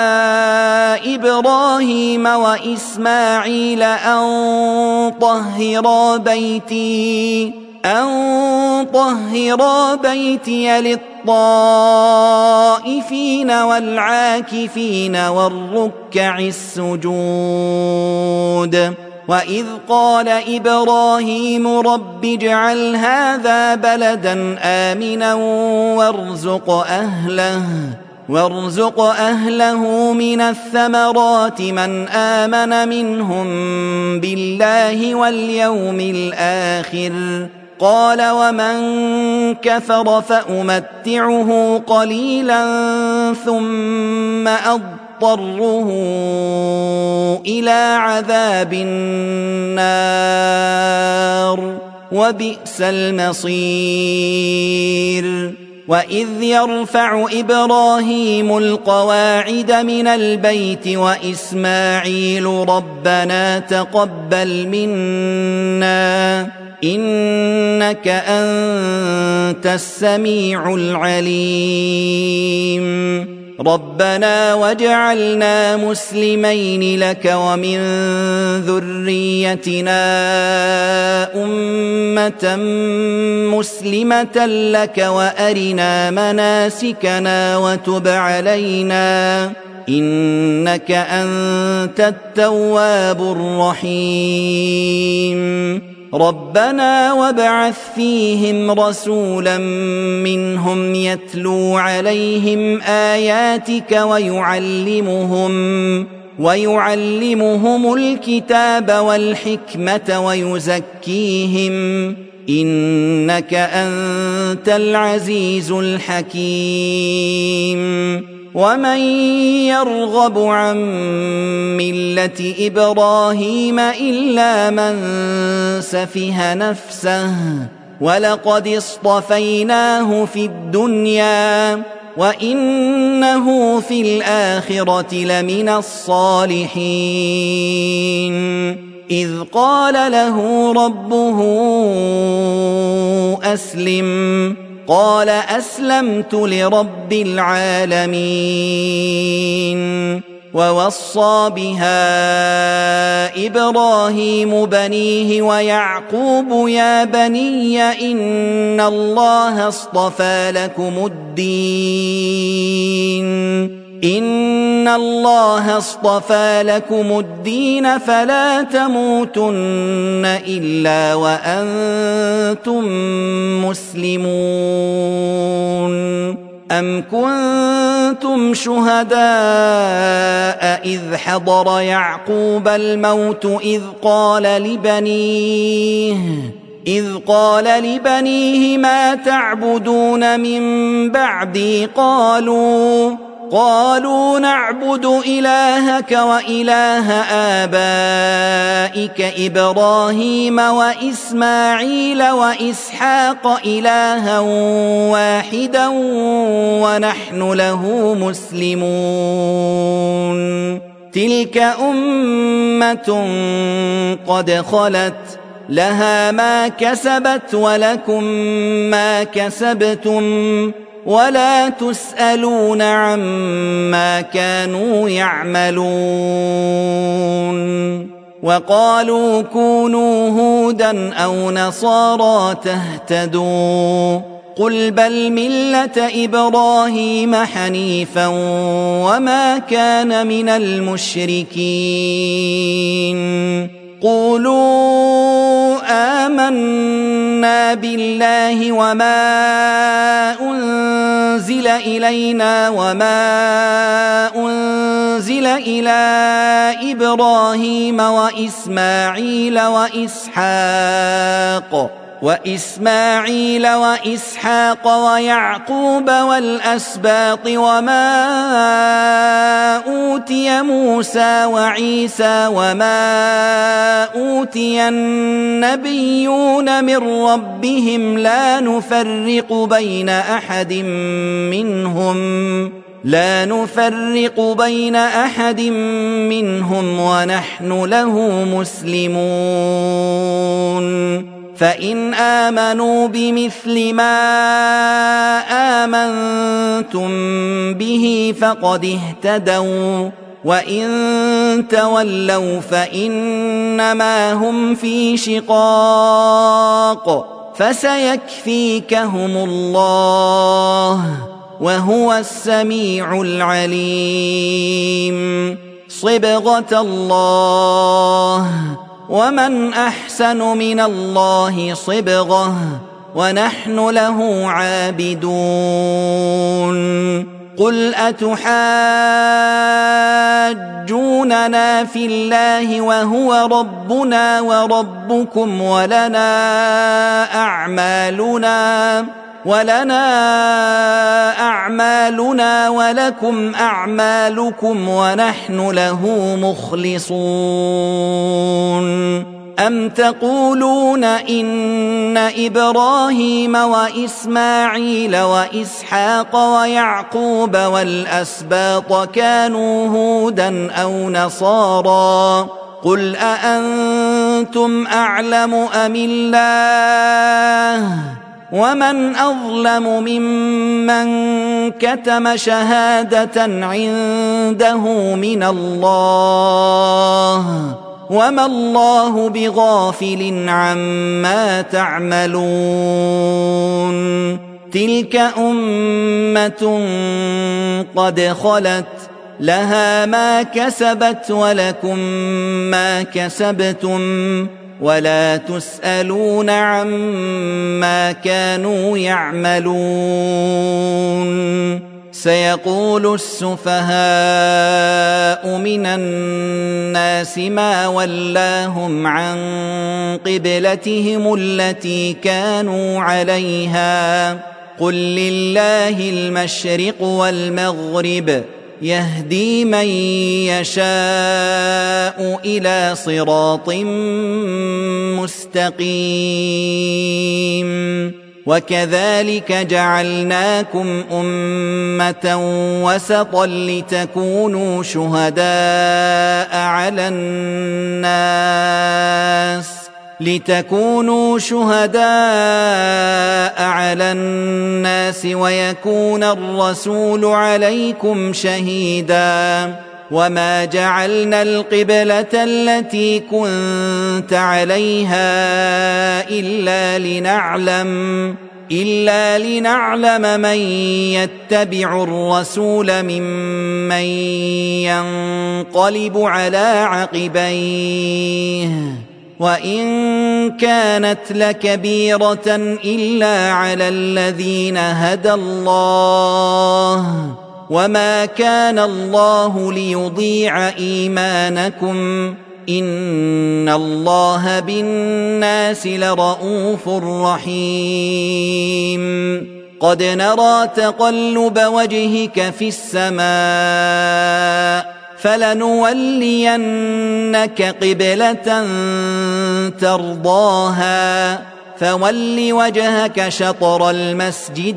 [SPEAKER 2] إبراهيم وإسماعيل أن طهرا بيتي أن طهرا بيتي للطائفين والعاكفين والركع السجود وإذ قال إبراهيم رب اجعل هذا بلدا آمنا وارزق أهله وارزق أهله من الثمرات من آمن منهم بالله واليوم الآخر قال ومن كفر فأمتعه قليلا ثم أضطره إلى عذاب النار وبئس المصير وإذ يرفع إبراهيم القواعد من البيت وإسماعيل ربنا تقبل منا إنك أنت السميع العليم ربنا واجعلنا مسلمين لك ومن ذريتنا أمة مسلمة لك وأرنا مناسكنا وتب علينا إنك أنت التواب الرحيم ربنا وابعث فيهم رسولا منهم يتلو عليهم آياتك ويعلمهم ويعلمهم الكتاب والحكمة ويزكيهم إنك أنت العزيز الحكيم ومن يرغب عن ملة إبراهيم إلا من سفه نفسه ولقد اصطفيناه في الدنيا وإنه في الآخرة لمن الصالحين إذ قال له ربه أسلم قال أسلمت لرب العالمين ووصى بها إبراهيم بنيه ويعقوب يا بني إن الله اصطفى لكم الدين إن الله اصطفى لكم الدين فلا تموتن إلا وأنتم مسلمون أم كنتم شهداء إذ حضر يعقوب الموت إذ قال لبنيه إذ قال لبنيه ما تعبدون من بعدي قالوا قالوا نعبد إلهك وإله آبائك إبراهيم وإسماعيل وإسحاق إلها واحدا ونحن له مسلمون تلك أمة قد خلت لها ما كسبت ولكم ما كسبتم ولا تسألون عما كانوا يعملون وقالوا كونوا هودا أو نصارى تهتدوا قل بل ملة إبراهيم حنيفا وما كان من المشركين قولوا آمنا بالله وما أنزل إلينا وما أنزل إلى إبراهيم وإسماعيل وإسحاق وإسماعيل وإسحاق ويعقوب والأسباط وما أوتي موسى وعيسى وما أوتي النبيون من ربهم لا نفرق بين أحد منهم لا نفرق بين أحد منهم ونحن له مسلمون فإن آمنوا بمثل ما آمنتم به فقد اهتدوا وإن تولوا فإنما هم في شقاق فسيكفيكهم الله وهو السميع العليم صبغة الله ومن أحسن من الله صبغة ونحن له عابدون قل أتحاجوننا في الله وهو ربنا وربكم ولنا أعمالنا ولنا أعمالنا ولكم أعمالكم ونحن له مخلصون أم تقولون إن إبراهيم وإسماعيل وإسحاق ويعقوب والأسباط كانوا هودا أو نصارى قل أأنتم أعلم أم الله ومن أظلم ممن كتم شهادة عنده من الله وما الله بغافل عما تعملون تلك أمة قد خلت لها ما كسبت ولكم ما كسبتم ولا تسألون عما كانوا يعملون سيقول السفهاء من الناس ما ولاهم عن قبلتهم التي كانوا عليها قل لله المشرق والمغرب يهدي من يشاء إلى صراط مستقيم وكذلك جعلناكم أمة وسطا لتكونوا شهداء على الناس لتكونوا شهداء على الناس ويكون الرسول عليكم شهيدا وما جعلنا القبلة التي كنت عليها إلا لنعلم إلا لنعلم من يتبع الرسول ممن ينقلب على عقبيه وإن كانت لكبيرة إلا على الذين هدى الله وما كان الله ليضيع إيمانكم إن الله بالناس لرءوف رحيم قد نرى تقلب وجهك في السماء فلنولينك قبلة ترضاها فول وجهك شطر المسجد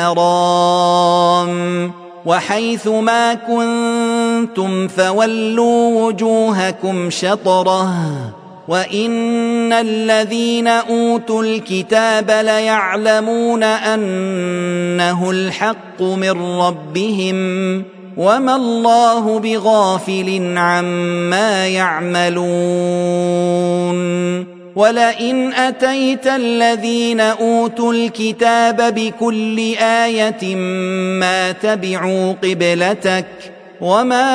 [SPEAKER 2] الحرام وحيث ما كنتم فولوا وجوهكم شطره وإن الذين أوتوا الكتاب ليعلمون أنه الحق من ربهم وما الله بغافل عما يعملون ولئن أتيت الذين أوتوا الكتاب بكل آية ما تبعوا قبلتك وما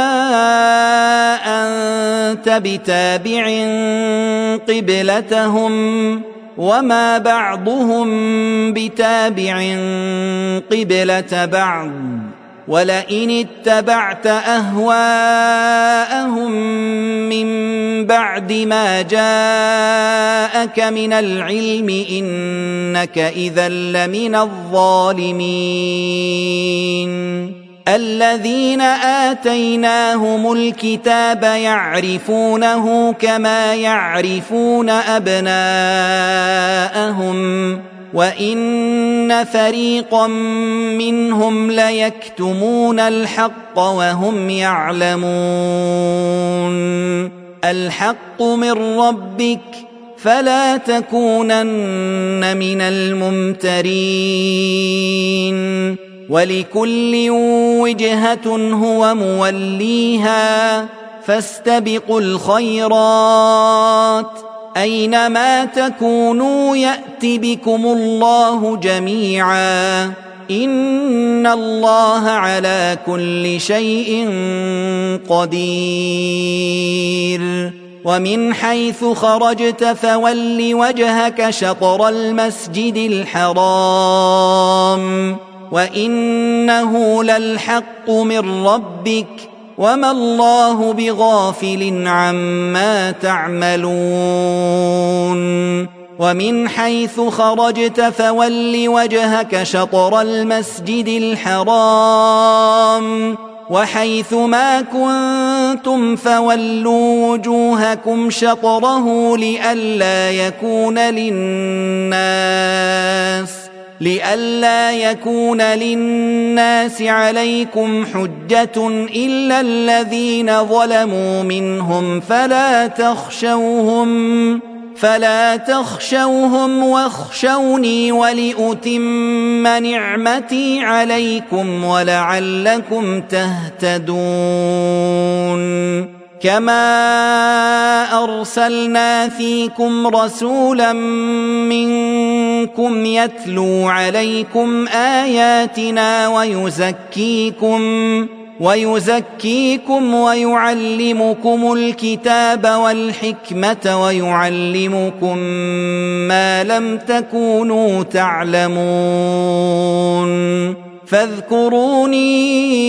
[SPEAKER 2] أنت بتابع قبلتهم وما بعضهم بتابع قبلة بعض ولئن اتبعت أهواءهم من بعد ما جاءك من العلم إنك إذا لمن الظالمين الذين آتيناهم الكتاب يعرفونه كما يعرفون أبناءهم وإن فريقا منهم ليكتمون الحق وهم يعلمون الحق من ربك فلا تكونن من الممترين ولكل وجهة هو موليها فاستبقوا الخيرات أينما تكونوا يأت بكم الله جميعا إن الله على كل شيء قدير ومن حيث خرجت فول وجهك شطر المسجد الحرام وإنه للحق من ربك وما الله بغافل عما تعملون ومن حيث خرجت فول وجهك شطر المسجد الحرام وحيث ما كنتم فولوا وجوهكم شطره لئلا يكون للناس لئلا يكون للناس عليكم حجة إلا الذين ظلموا منهم فلا تخشوهم فلا تخشوهم واخشوني ولأتم نعمتي عليكم ولعلكم تهتدون كما أرسلنا فيكم رسولا منكم يتلو عليكم آياتنا ويزكيكم ويزكيكم ويعلمكم الكتاب والحكمة ويعلمكم ما لم تكونوا تعلمون فاذكروني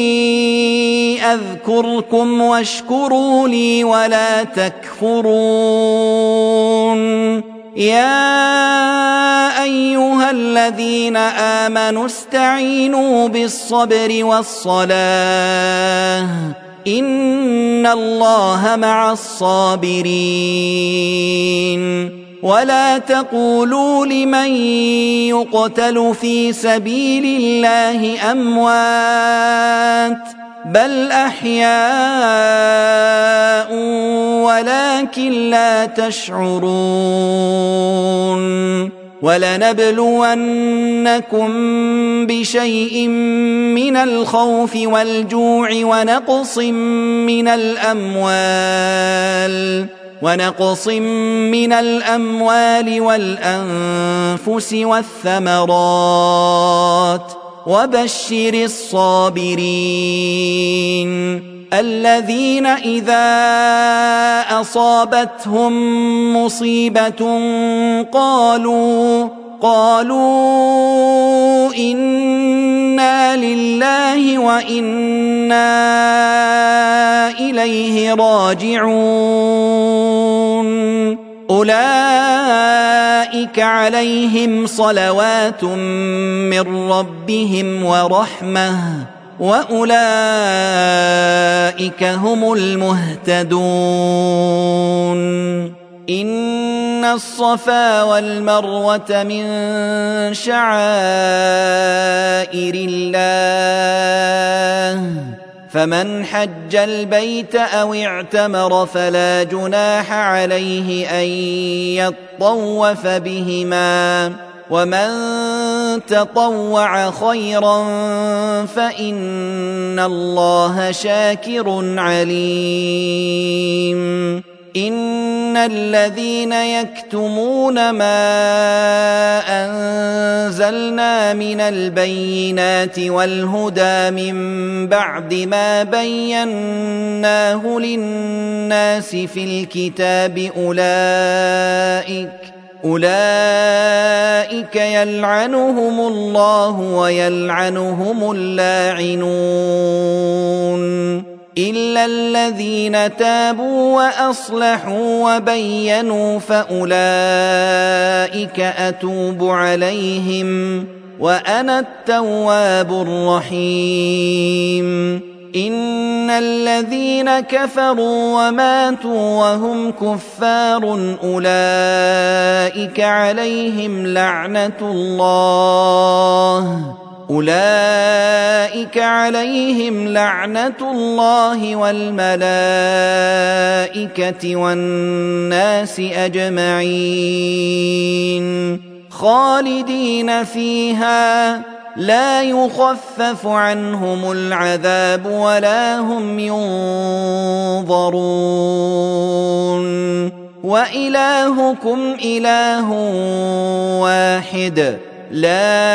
[SPEAKER 2] أذكركم واشكروا لي ولا تكفرون يا أيها الذين آمنوا استعينوا بالصبر والصلاة إن الله مع الصابرين ولا تقولوا لمن يقتل في سبيل الله أموات بل أحياء ولكن لا تشعرون ولنبلونكم بشيء من الخوف والجوع ونقص من الأموال ونقص من الأموال والأنفس والثمرات وبشر الصابرين الذين إذا أصابتهم مصيبة قالوا قالوا إنا لله وإنا إليه راجعون أولئك عليهم صلوات من ربهم ورحمة وأولئك هم المهتدون إن الصفا والمروة من شعائر الله فمن حج البيت أو اعتمر فلا جناح عليه أن يطوف بهما ومن تطوع خيرا فإن الله شاكر عليم إن الذين يكتمون ما أنزلنا من البينات والهدى من بعد ما بيناه للناس في الكتاب أولئك أولئك يلعنهم الله ويلعنهم اللاعنون إلا الذين تابوا وأصلحوا وبينوا فأولئك أتوب عليهم وأنا التواب الرحيم إن الذين كفروا وماتوا وهم كفار أولئك عليهم لعنة الله أولئك عليهم لعنة الله والملائكة والناس أجمعين خالدين فيها لا يخفف عنهم العذاب ولا هم ينظرون وإلهكم إله واحد لا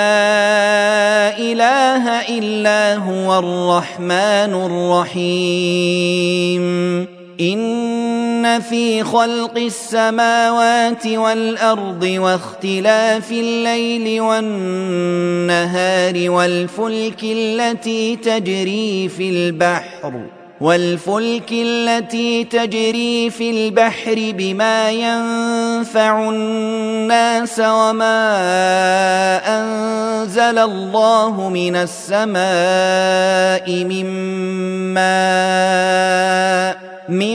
[SPEAKER 2] إله إلا هو الرحمن الرحيم إن إن في خلق السماوات والأرض واختلاف الليل والنهار والفلك التي تجري في البحر والفلك التي تجري في البحر بما ينفع الناس وما أنزل الله من السماء من ماء من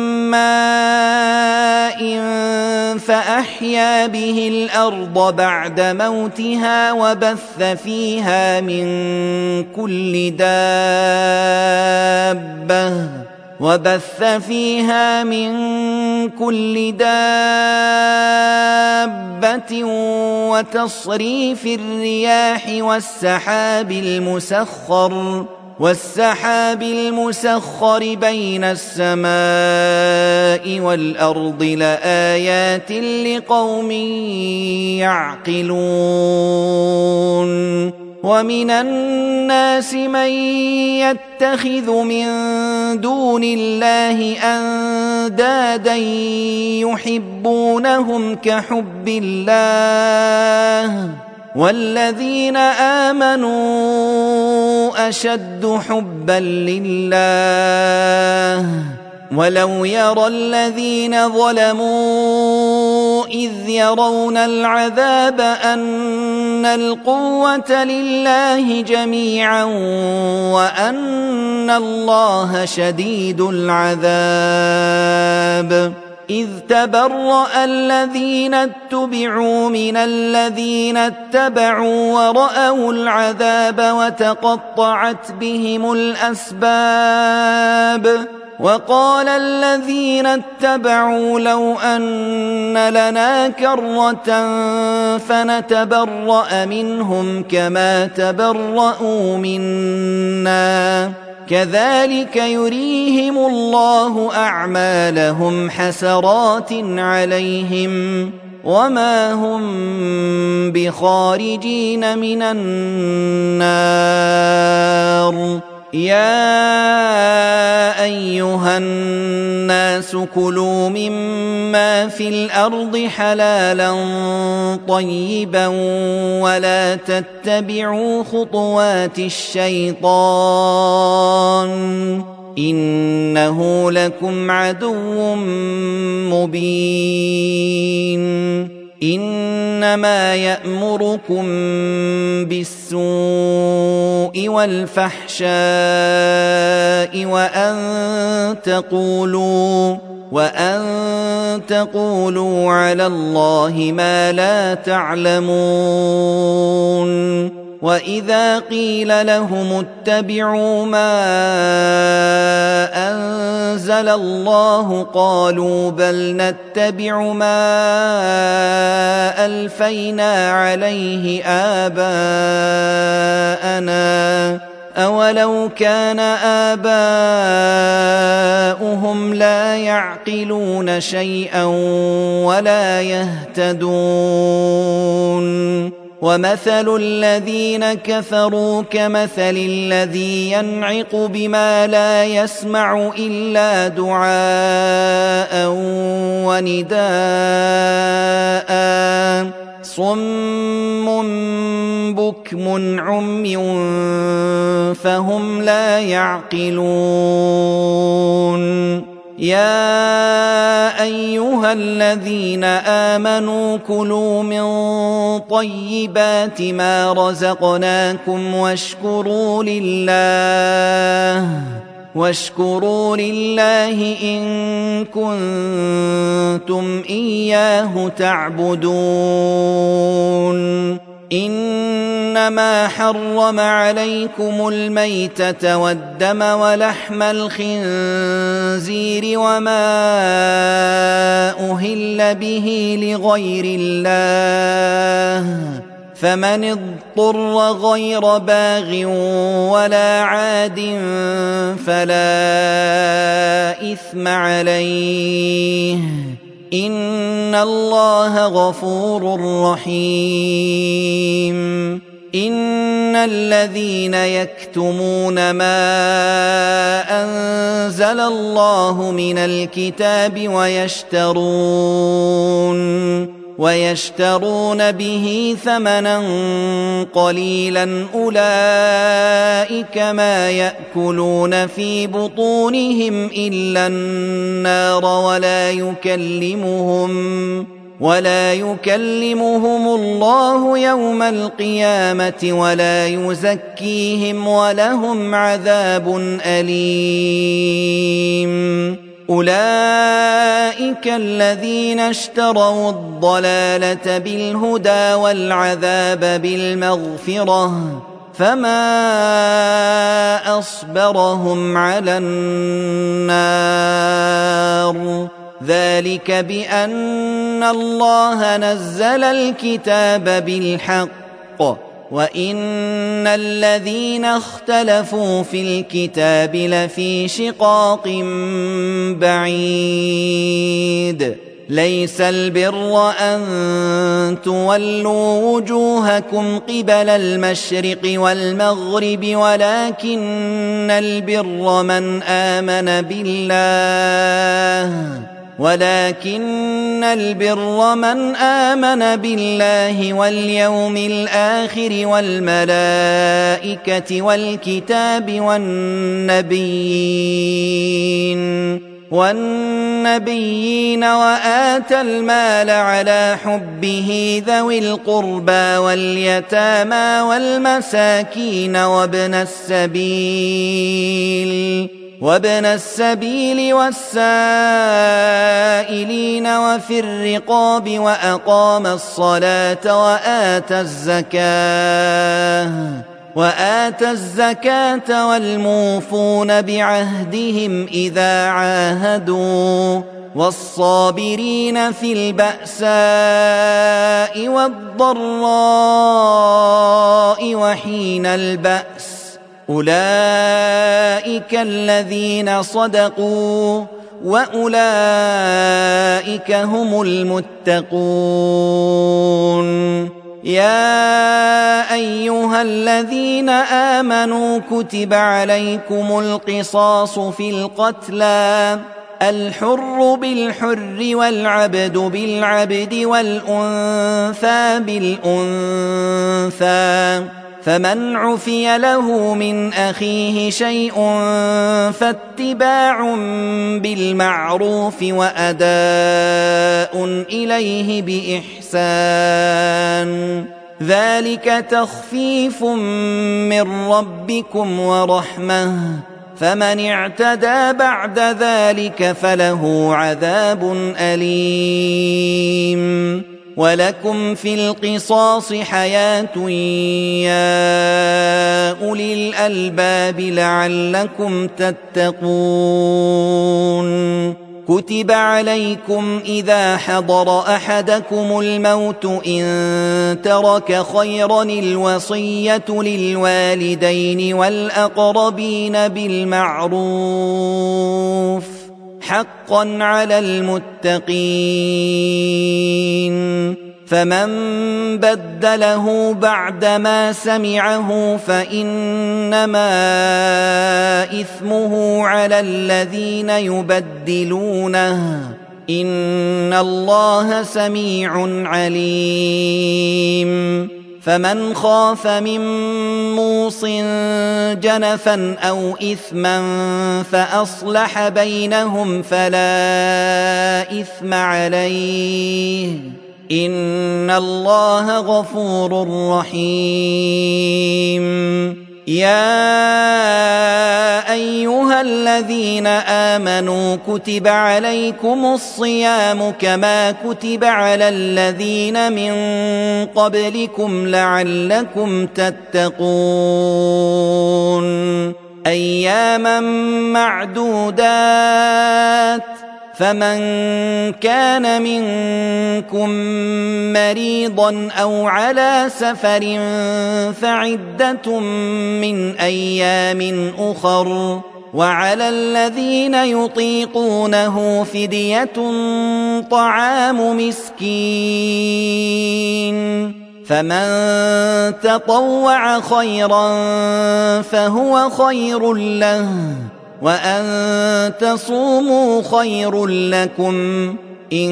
[SPEAKER 2] ماء فأحيا به الأرض بعد موتها وبث فيها من كل دابة وبث فيها من كل دابة وتصريف الرياح والسحاب المسخر والسحاب المسخر بين السماء والأرض لآيات لقوم يعقلون ومن الناس من يتخذ من دون الله أندادا يحبونهم كحب الله والذين آمنوا أشد حبا لله ولو يرى الذين ظلموا إذ يرون العذاب أن القوة لله جميعا وأن الله شديد العذاب إذ تبرأ الذين اتبعوا من الذين اتبعوا ورأوا العذاب وتقطعت بهم الأسباب وقال الذين اتبعوا لو أن لنا كرة فنتبرأ منهم كما تبرأوا منا كذلك يريهم الله أعمالهم حسرات عليهم وما هم بخارجين من النار يا أيها الناس كلوا مما في الأرض حلالا طيبا ولا تتبعوا خطوات الشيطان إنه لكم عدو مبين إنما يأمركم بالسوء والفحشاء وأن تقولوا وأن تقولوا على الله ما لا تعلمون وإذا قيل لهم اتبعوا ما أنزل الله قالوا بل نتبع ما ألفينا عليه آباءنا أولو كان آباؤهم لا يعقلون شيئا ولا يهتدون ومثل الذين كفروا كمثل الذي ينعق بما لا يسمع إلا دعاء ونداء صم بكم عمي فهم لا يعقلون يا أيها الذين آمنوا كلوا من طيبات ما رزقناكم واشكروا لله واشكروا لله إن كنتم إياه تعبدون إنما حرم عليكم الميتة والدم ولحم الخنزير وما أهل به لغير الله فمن اضطر غير باغ ولا عاد فلا إثم عليه إن الله غفور رحيم إن الذين يكتمون ما أنزل الله من الكتاب ويشترون ويشترون به ثمنا قليلا أولئك ما يأكلون في بطونهم إلا النار ولا يكلمهم ولا يكلمهم الله يوم القيامة ولا يزكيهم ولهم عذاب أليم. أولئك الذين اشتروا الضلالة بالهدى والعذاب بالمغفرة فما أصبرهم على النار ذلك بأن الله نزل الكتاب بالحق وإن الذين اختلفوا في الكتاب لفي شقاق بعيد. ليس البر أن تولوا وجوهكم قبل المشرق والمغرب ولكن البر من آمن بالله ولكن البر من آمن بالله واليوم الآخر والملائكة والكتاب والنبيين والنبيين وآتى المال على حبه ذوي القربى واليتامى والمساكين وابن السبيل وابن السبيل والسائلين وفي الرقاب وأقام الصلاة وآتى الزكاة وآتى الزكاة والموفون بعهدهم إذا عاهدوا والصابرين في البأساء والضراء وحين البأس أولئك الذين صدقوا وأولئك هم المتقون. يا أيها الذين آمنوا كتب عليكم القصاص في القتلى الحر بالحر والعبد بالعبد والأنثى بالأنثى فمن عفي له من أخيه شيء فاتباع بالمعروف وأداء إليه بإحسان ذلك تخفيف من ربكم ورحمة فمن اعتدى بعد ذلك فله عذاب أليم. ولكم في القصاص حياة يا أولي الألباب لعلكم تتقون. كتب عليكم إذا حضر أحدكم الموت إن ترك خيرا الوصية للوالدين والأقربين بالمعروف حقا على المتقين. فمن بدله بعدما سمعه فإنما إثمه على الذين يبدلونه إن الله سميع عليم. فمن خاف من موص جنفا أو إثما فأصلح بينهم فلا إثم عليه إن الله غفور رحيم. يا أيها الذين آمنوا كتب عليكم الصيام كما كتب على الذين من قبلكم لعلكم تتقون. أياما معدودات فمن كان منكم مريضا أو على سفر فعدة من أيام أخر وعلى الذين يطيقونه فدية طعام مسكين فمن تطوع خيرا فهو خير له وأن تصوموا خير لكم إن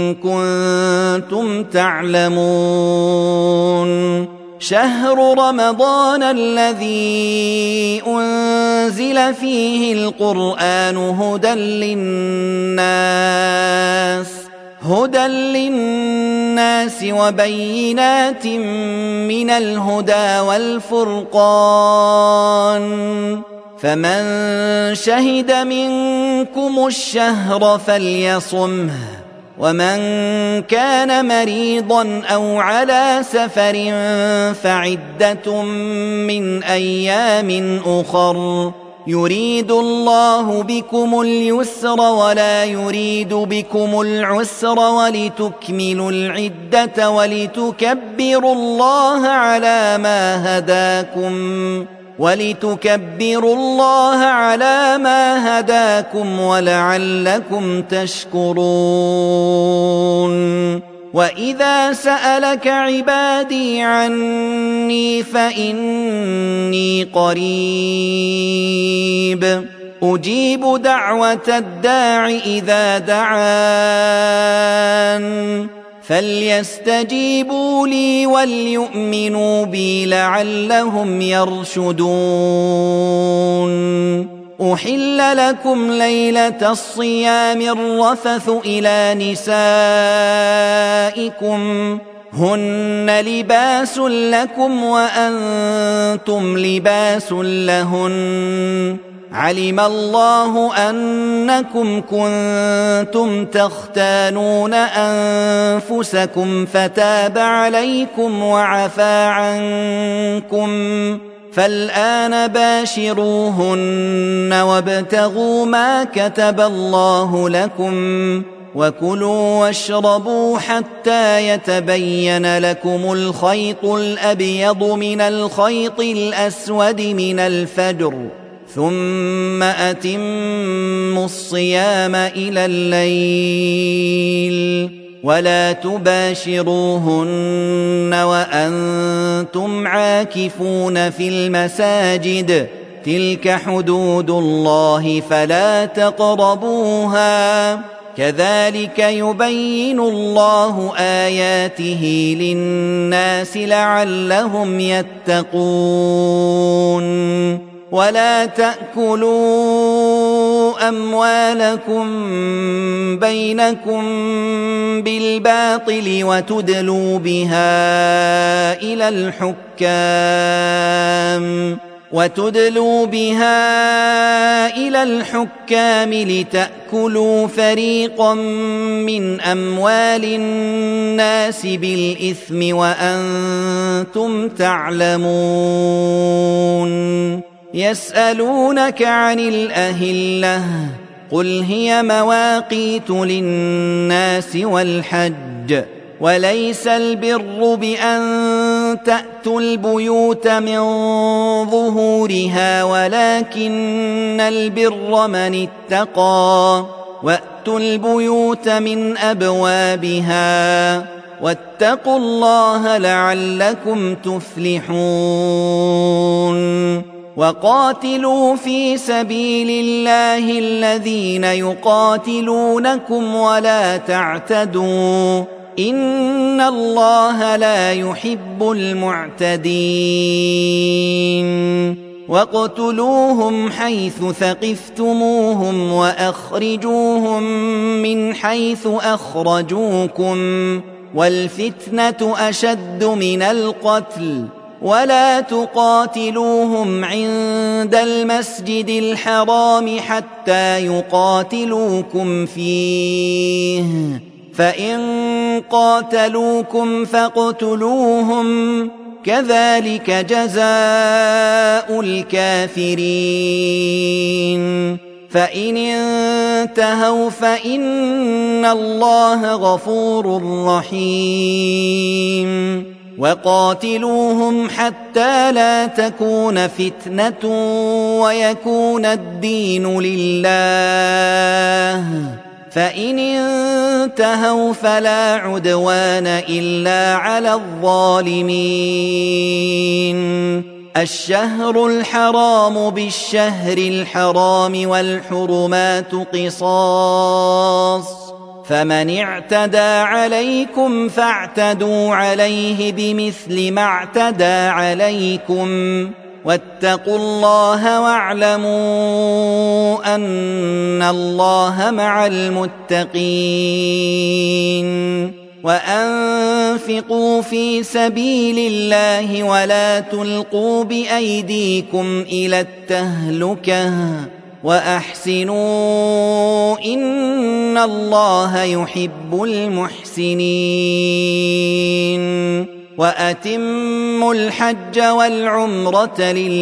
[SPEAKER 2] كنتم تعلمون شهر رمضان الذي أنزل فيه القرآن هدى للناس هدى للناس وبينات من الهدى والفرقان فمن شهد منكم الشهر فليصمه ومن كان مريضا أو على سفر فعدة من أيام أخر يريد الله بكم اليسر ولا يريد بكم العسر ولتكملوا العدة ولتكبروا الله على ما هداكم ولتكبروا الله على ما هداكم ولعلكم تشكرون وإذا سألك عبادي عني فإني قريب أجيب دعوة الداع إذا دعان فليستجيبوا لي وليؤمنوا بي لعلهم يرشدون أحل لكم ليلة الصيام الرفث إلى نسائكم هن لباس لكم وأنتم لباس لهن علم الله أنكم كنتم تختانون أنفسكم فتاب عليكم وعفى عنكم فالآن باشروهن وابتغوا ما كتب الله لكم وكلوا واشربوا حتى يتبين لكم الخيط الأبيض من الخيط الأسود من الفجر ثم أتموا الصيام إلى الليل ولا تباشروهن وأنتم عاكفون في المساجد تلك حدود الله فلا تقربوها كذلك يبين الله آياته للناس لعلهم يتقون ولا تأكلوا أموالكم بينكم بالباطل وتدلوا بها إلى الحكام وتدلوا بها إلى الحكام لتأكلوا فريقا من أموال الناس بالإثم وأنتم تعلمون يسألونك عن الأهلة قل هي مواقيت للناس والحج وليس البر بأن تأتوا البيوت من ظهورها ولكن البر من اتقى وأتوا البيوت من أبوابها واتقوا الله لعلكم تفلحون وقاتلوا في سبيل الله الذين يقاتلونكم ولا تعتدوا إن الله لا يحب المعتدين واقتلوهم حيث ثقفتموهم وأخرجوهم من حيث أخرجوكم والفتنة أشد من القتل ولا تقاتلوهم عند المسجد الحرام حتى يقاتلوكم فيه فإن قاتلوكم فاقتلوهم كذلك جزاء الكافرين فإن انتهوا فإن الله غفور رحيم وقاتلوهم حتى لا تكون فتنة ويكون الدين لله فإن انتهوا فلا عدوان إلا على الظالمين. الشهر الحرام بالشهر الحرام والحرمات قصاص، فمن اعتدى عليكم فاعتدوا عليه بمثل ما اعتدى عليكم، واتقوا الله واعلموا أن الله مع المتقين. وأنفقوا في سبيل الله ولا تلقوا بأيديكم إلى التهلكة وأحسنوا إن الله يحب المحسنين. وأتموا الحج والعمرة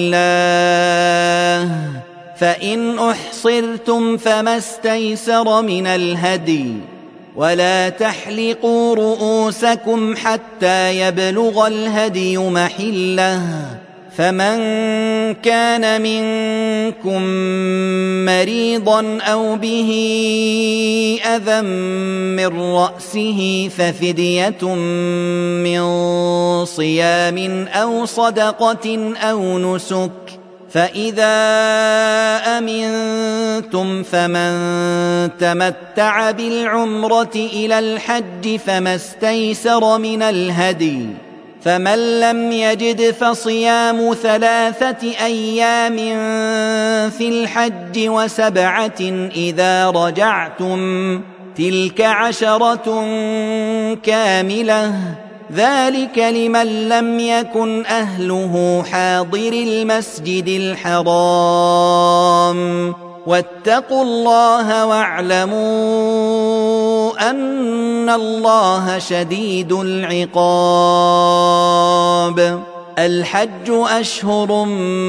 [SPEAKER 2] لله، فإن أحصرتم فما استيسر من الهدي، ولا تحلقوا رؤوسكم حتى يبلغ الهدي محله، فمن كان منكم مريضا أو به أذى من رأسه ففدية من صيام أو صدقة أو نسك، فإذا أمنتم فمن تمتع بالعمرة إلى الحج فما استيسر من الهدي، فمن لم يجد فصيام ثلاثة أيام في الحج وسبعة إذا رجعتم، تلك عشرة كاملة، ذلك لمن لم يكن أهله حاضر المسجد الحرام. واتقوا الله واعلموا أن الله شديد العقاب. الحج أشهر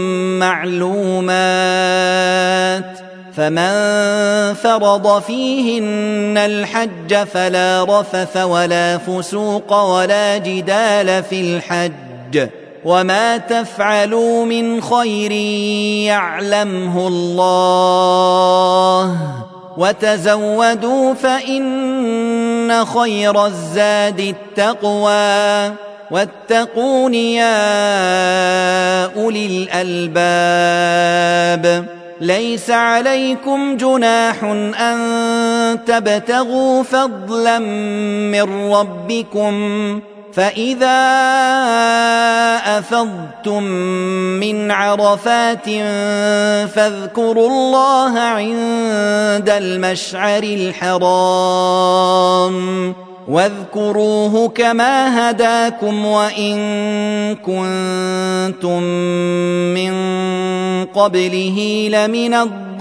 [SPEAKER 2] معلومات، فمن فرض فيهن الحج فلا رفث ولا فسوق ولا جدال في الحج، وما تفعلوا من خير يعلمه الله، وتزودوا فإن خير الزاد التقوى، واتقون يا أولي الألباب. ليس عليكم جناح أن تبتغوا فضلا من ربكم، فإذا أفضتم من عرفات فاذكروا الله عند المشعر الحرام، واذكروه كما هداكم وإن كنتم من قبله لمن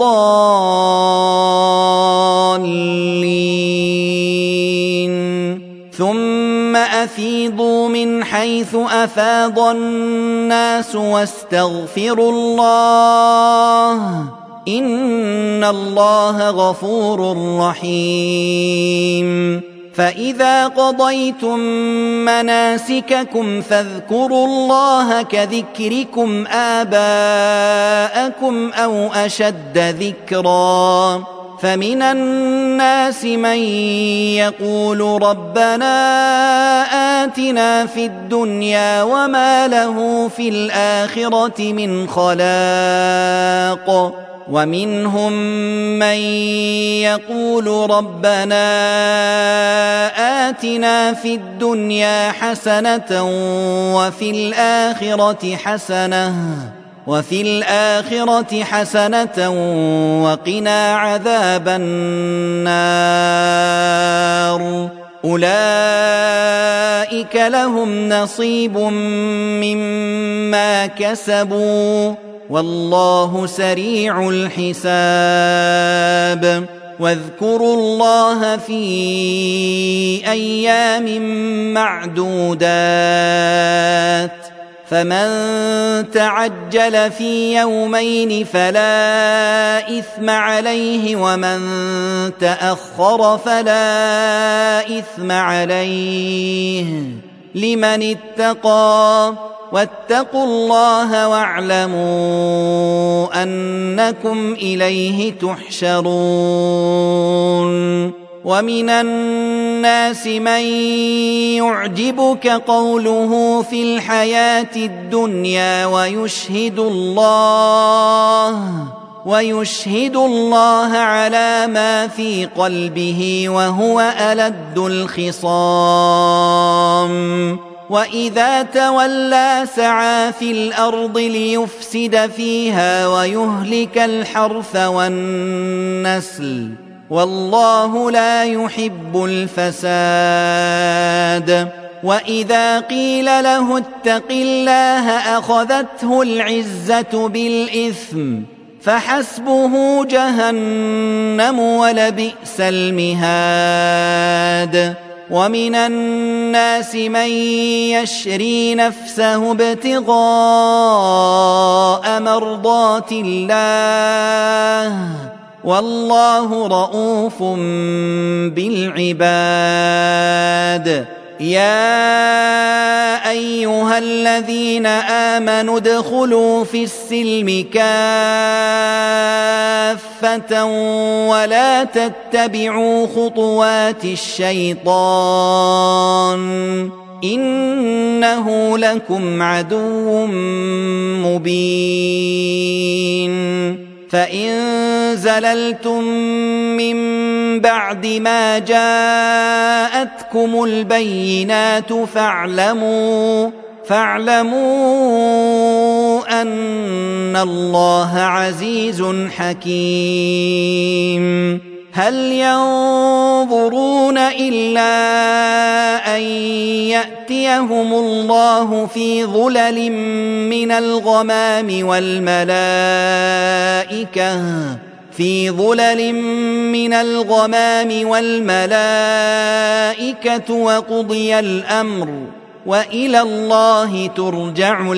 [SPEAKER 2] الضالين. ثم أفيضوا من حيث أفاض الناس واستغفروا الله إن الله غفور رحيم. فإذا قضيتم مناسككم فاذكروا الله كذكركم آباءكم أو أشد ذكرا، فمن الناس من يقول ربنا آتنا في الدنيا وما له في الآخرة من خلاق، ومنهم من يقول ربنا آتنا في الدنيا حسنة وفي الآخرة حسنة وفي الآخرة حسنة وقنا عذاب النار. أولئك لهم نصيب مما كسبوا والله سريع الحساب. واذكروا الله في أيام معدودات، فمن تعجل في يومين فلا إثم عليه ومن تأخر فلا إثم عليه لمن اتقى، واتقوا الله واعلموا أنكم إليه تحشرون ومن الناس من يعجبك قوله في الحياة الدنيا ويشهد الله ويشهد الله على ما في قلبه وهو ألد الخصام وإذا تولى سعى في الأرض ليفسد فيها ويهلك الحرث والنسل والله لا يحب الفساد وإذا قيل له اتق الله أخذته العزة بالإثم فحسبه جهنم ولبئس المهاد ومن الناس من يشري نفسه ابتغاء مرضات الله والله رؤوف بالعباد يا أيها الذين آمنوا ادخلوا في السلم كافة ولا تتبعوا خطوات الشيطان إنه لكم عدو مبين فإن زللتم من بعد ما جاءتكم البينات فاعلموا فاعلموا أن الله عزيز حكيم هل ينظرون إلا أن يأتيهم الله في ظلل من الغمام والملائكة في ظلل من الغمام والملائكة وقضي الأمر وإلى الله ترجع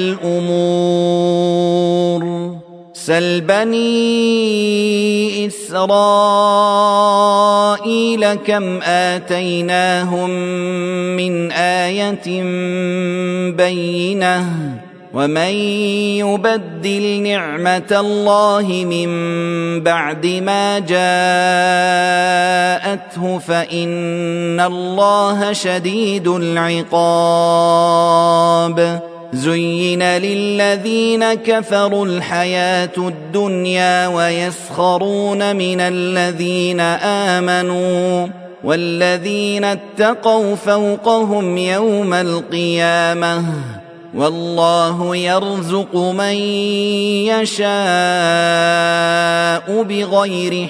[SPEAKER 2] الأمور سل بني إسرائيل كم آتيناهم من آية بينة ومن يبدل نعمة الله من بعد ما جاءته فإن الله شديد العقاب زين للذين كفروا الحياة الدنيا ويسخرون من الذين آمنوا والذين اتقوا فوقهم يوم القيامة والله يرزق من يشاء بغير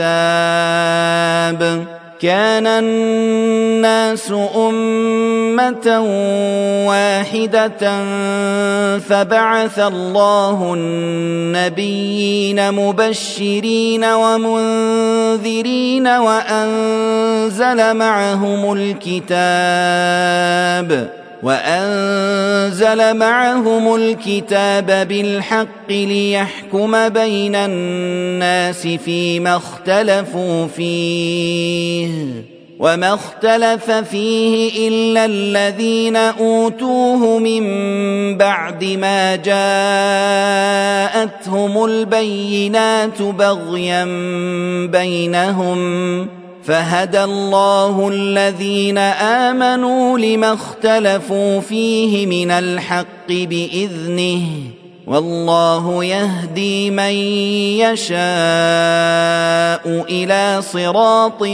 [SPEAKER 2] حساب كان الناس أمة واحدة فبعث الله النبيين مبشرين ومنذرين وأنزل معهم الكتاب وأنزل معهم الكتاب بالحق ليحكم بين الناس فيما اختلفوا فيه وما اختلف فيه إلا الذين أوتوه من بعد ما جاءتهم البينات بغيا بينهم فهدى الله الذين آمنوا لما اختلفوا فيه من الحق بإذنه والله يهدي من يشاء إلى صراط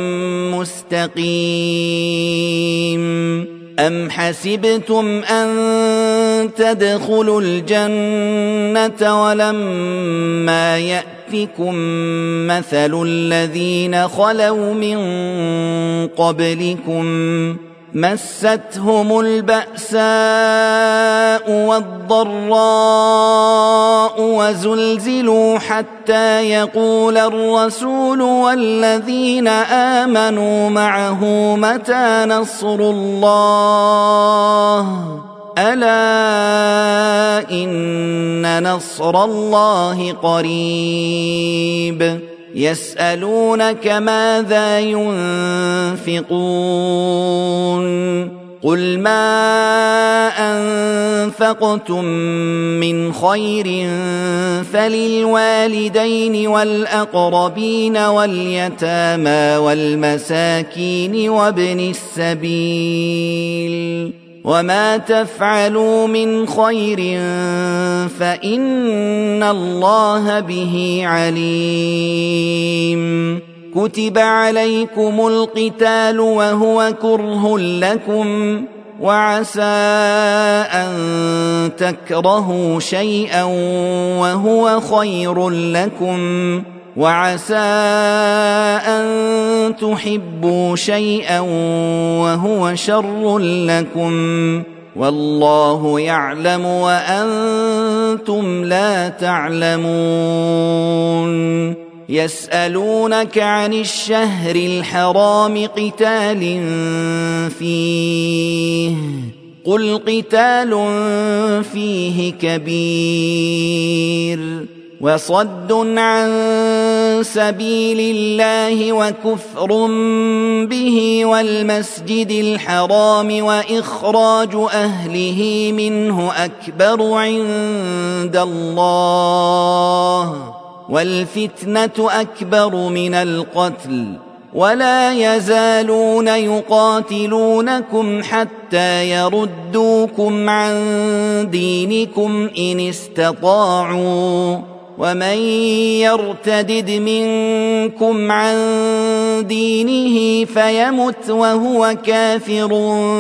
[SPEAKER 2] مستقيم أم حسبتم أن تدخلوا الجنة ولما يأتكم مثل الذين خلوا من قبلكم مستهم البأساء والضراء وزلزلوا حتى يقول الرسول والذين آمنوا معه متى نصر الله ألا إن نصر الله قريب يسألونك ماذا ينفقون قل ما أنفقتم من خير فللوالدين والأقربين واليتامى والمساكين وابن السبيل وما تفعلوا من خير فإن الله به عليم. كتب عليكم القتال وهو كره لكم وعسى أن تكرهوا شيئا وهو خير لكم وعسى أن تحبوا شيئا وهو شر لكم والله يعلم وأنتم لا تعلمون. يسألونك عن الشهر الحرام قتال فيه قل قتال فيه كبير وصد عن سبيل الله وكفر به والمسجد الحرام وإخراج أهله منه أكبر عند الله والفتنة أكبر من القتل ولا يزالون يقاتلونكم حتى يردوكم عن دينكم إن استطاعوا ومن يرتدد منكم عن دينه فيمت وهو كافر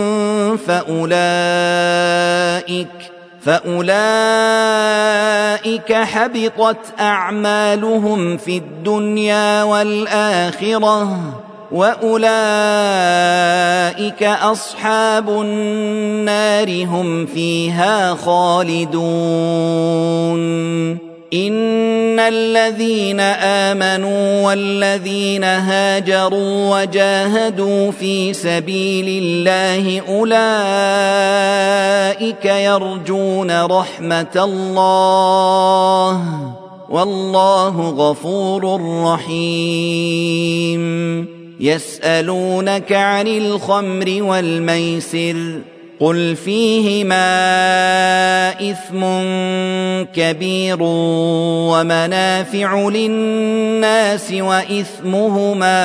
[SPEAKER 2] فأولئك فأولئك حبطت أعمالهم في الدنيا والآخرة وأولئك أصحاب النار هم فيها خالدون. إن الذين آمنوا والذين هاجروا وجاهدوا في سبيل الله أولئك يرجون رحمة الله والله غفور رحيم. يسألونك عن الخمر والميسر قل فيهما إثم كبير ومنافع للناس وإثمهما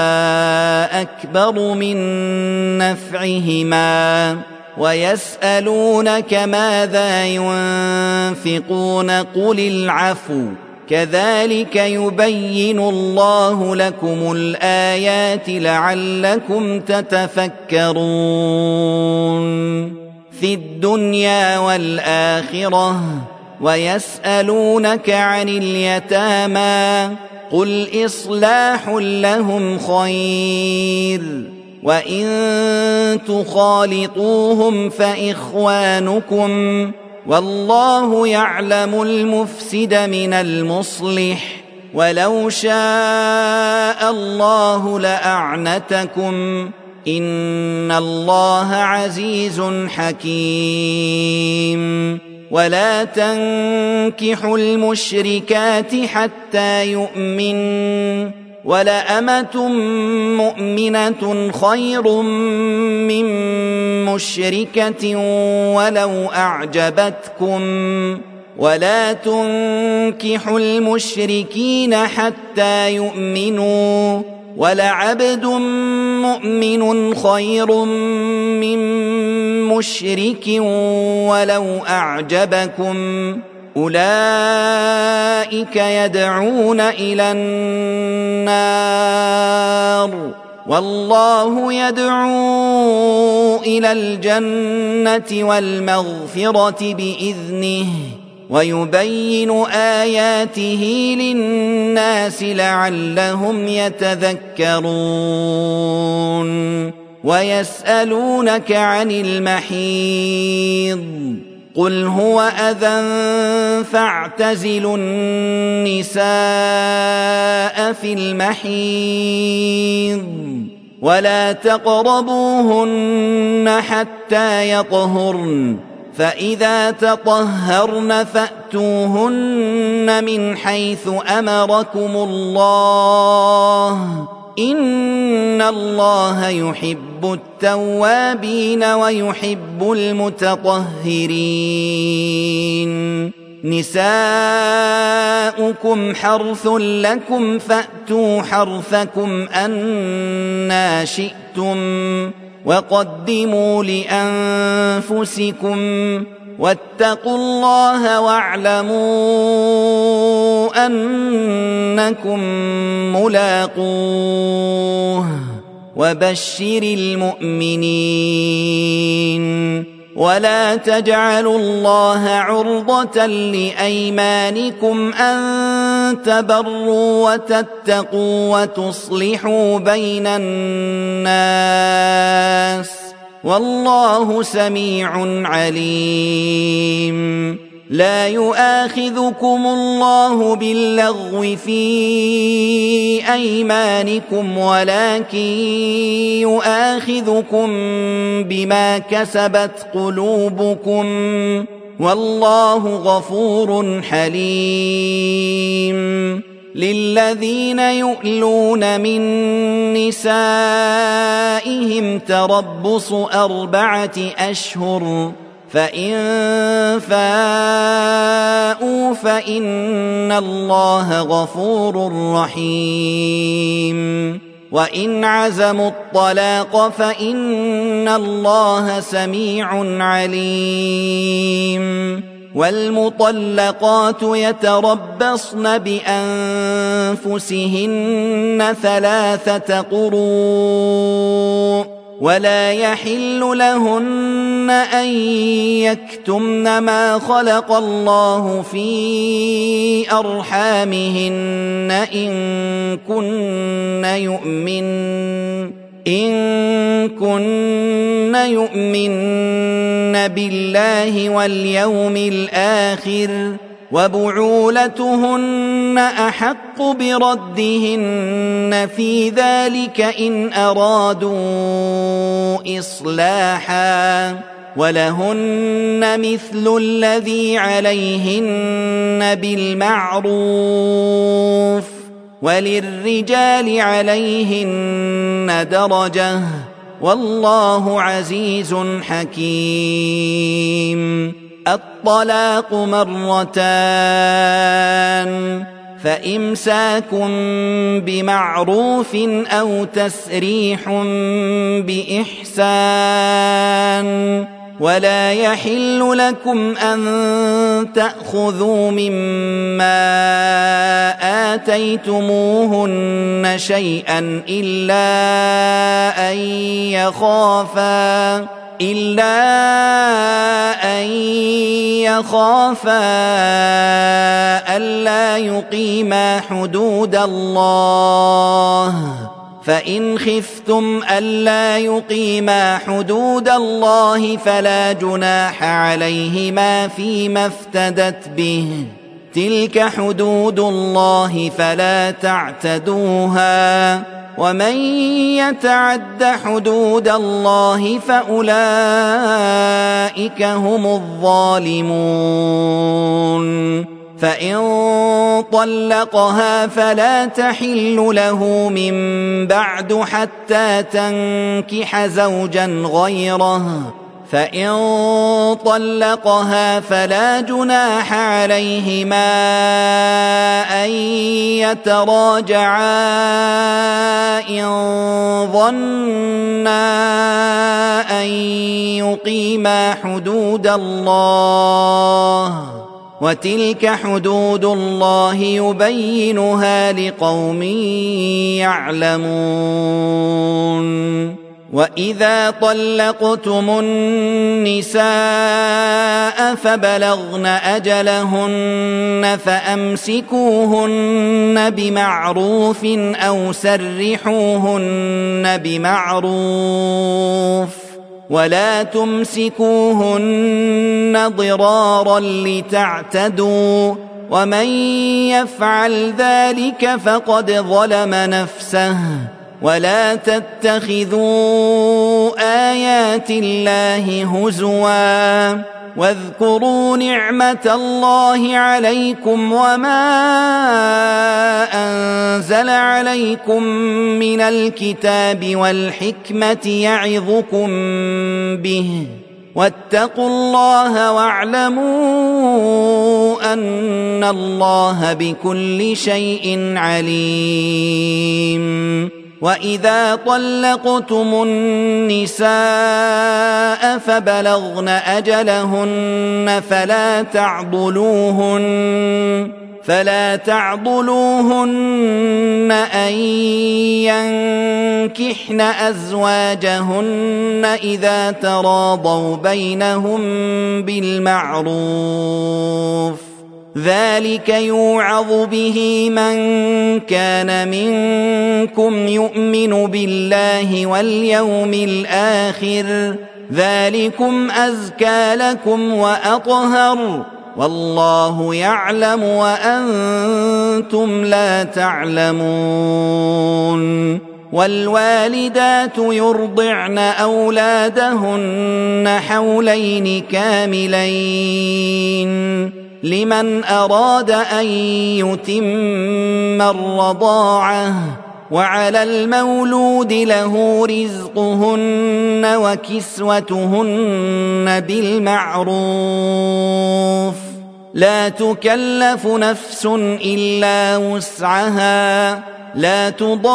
[SPEAKER 2] أكبر من نفعهما ويسألونك ماذا ينفقون قل العفو كذلك يبين الله لكم الآيات لعلكم تتفكرون. في الدنيا والآخرة ويسألونك عن اليتامى قل إصلاح لهم خير وإن تخالطوهم فإخوانكم والله يعلم المفسد من المصلح ولو شاء الله لأعنتكم إن الله عزيز حكيم. ولا تنكحوا المشركات حتى يؤمنوا ولأمة مؤمنة خير من مشركة ولو أعجبتكم ولا تنكحوا المشركين حتى يؤمنوا ولعبد مؤمن خير من مشرك ولو أعجبكم أولئك يدعون إلى النار والله يدعو إلى الجنة والمغفرة بإذنه ويبين آياته للناس لعلهم يتذكرون. ويسألونك عن المحيض قل هو أذى فاعتزلوا النساء في المحيض ولا تقربوهن حتى يطهرن فإذا تطهرن فأتوهن من حيث أمركم الله إن الله يحب التوابين ويحب المتطهرين نساؤكم حرث لكم فأتوا حرثكم أنى شئتم وقدموا لأنفسكم واتقوا الله واعلموا أنكم ملاقوه وبشر المؤمنين ولا تجعلوا الله عرضة لأيمانكم أن تبروا وتتقوا وتصلحوا بين الناس والله سميع عليم لا يؤاخذكم الله باللغو في أيمانكم ولكن يؤاخذكم بما كسبت قلوبكم والله غفور حليم للذين يؤلون من نسائهم تربص أربعة أشهر فإن فاءوا فإن الله غفور رحيم وإن عزموا الطلاق فإن الله سميع عليم والمطلقات يتربصن بأنفسهن ثلاثة قروء ولا يحل لهن أن يكتمن ما خلق الله في أرحامهن إن كن يؤمن إن كن يؤمن بالله واليوم الآخر وبعولتهن أحق بردهن في ذلك إن أرادوا إصلاحا ولهن مثل الذي عليهن بالمعروف وللرجال عليهن درجة والله عزيز حكيم الطلاق مرتان فإمساكم بمعروف أو تسريح بإحسان ولا يحل لكم أن تأخذوا مما آتيتموهن شيئا إلا أن يخافا إلا أن يخافا ألا يقيما حدود الله فإن خفتم ألا يقيما حدود الله فلا جناح عليهما فيما افتدت به تلك حدود الله فلا تعتدوها ومن يتعد حدود الله فأولئك هم الظالمون فإن طلقها فلا تحل له من بعد حتى تنكح زوجا غيره فإن طلقها فلا جناح عليهما أن يتراجعا إن ظنا أن يقيما حدود الله وتلك حدود الله يبينها لقوم يعلمون وإذا طلقتم النساء فبلغن أجلهن فأمسكوهن بمعروف أو سرحوهن بمعروف ولا تمسكوهن ضرارا لتعتدوا ومن يفعل ذلك فقد ظلم نفسه ولا تتخذوا آيات الله هزوا واذكروا نعمة الله عليكم وما أنزل عليكم من الكتاب والحكمة يعظكم به واتقوا الله واعلموا أن الله بكل شيء عليم. وإذا طلقتم النساء فبلغن أجلهن فلا تعضلوهن فلا تعضلوهن أن ينكحن أزواجهن إذا تراضوا بينهم بالمعروف ذلك يوعظ به من كان منكم يؤمن بالله واليوم الآخر ذلكم أزكى لكم وأطهر والله يعلم وأنتم لا تعلمون. والوالدات يرضعن أولادهن حولين كاملين لمن أراد أن يتم الرضاعة وعلى المولود له رزقهن وكسوتهن بالمعروف لا تكلف نفس إلا وسعها لا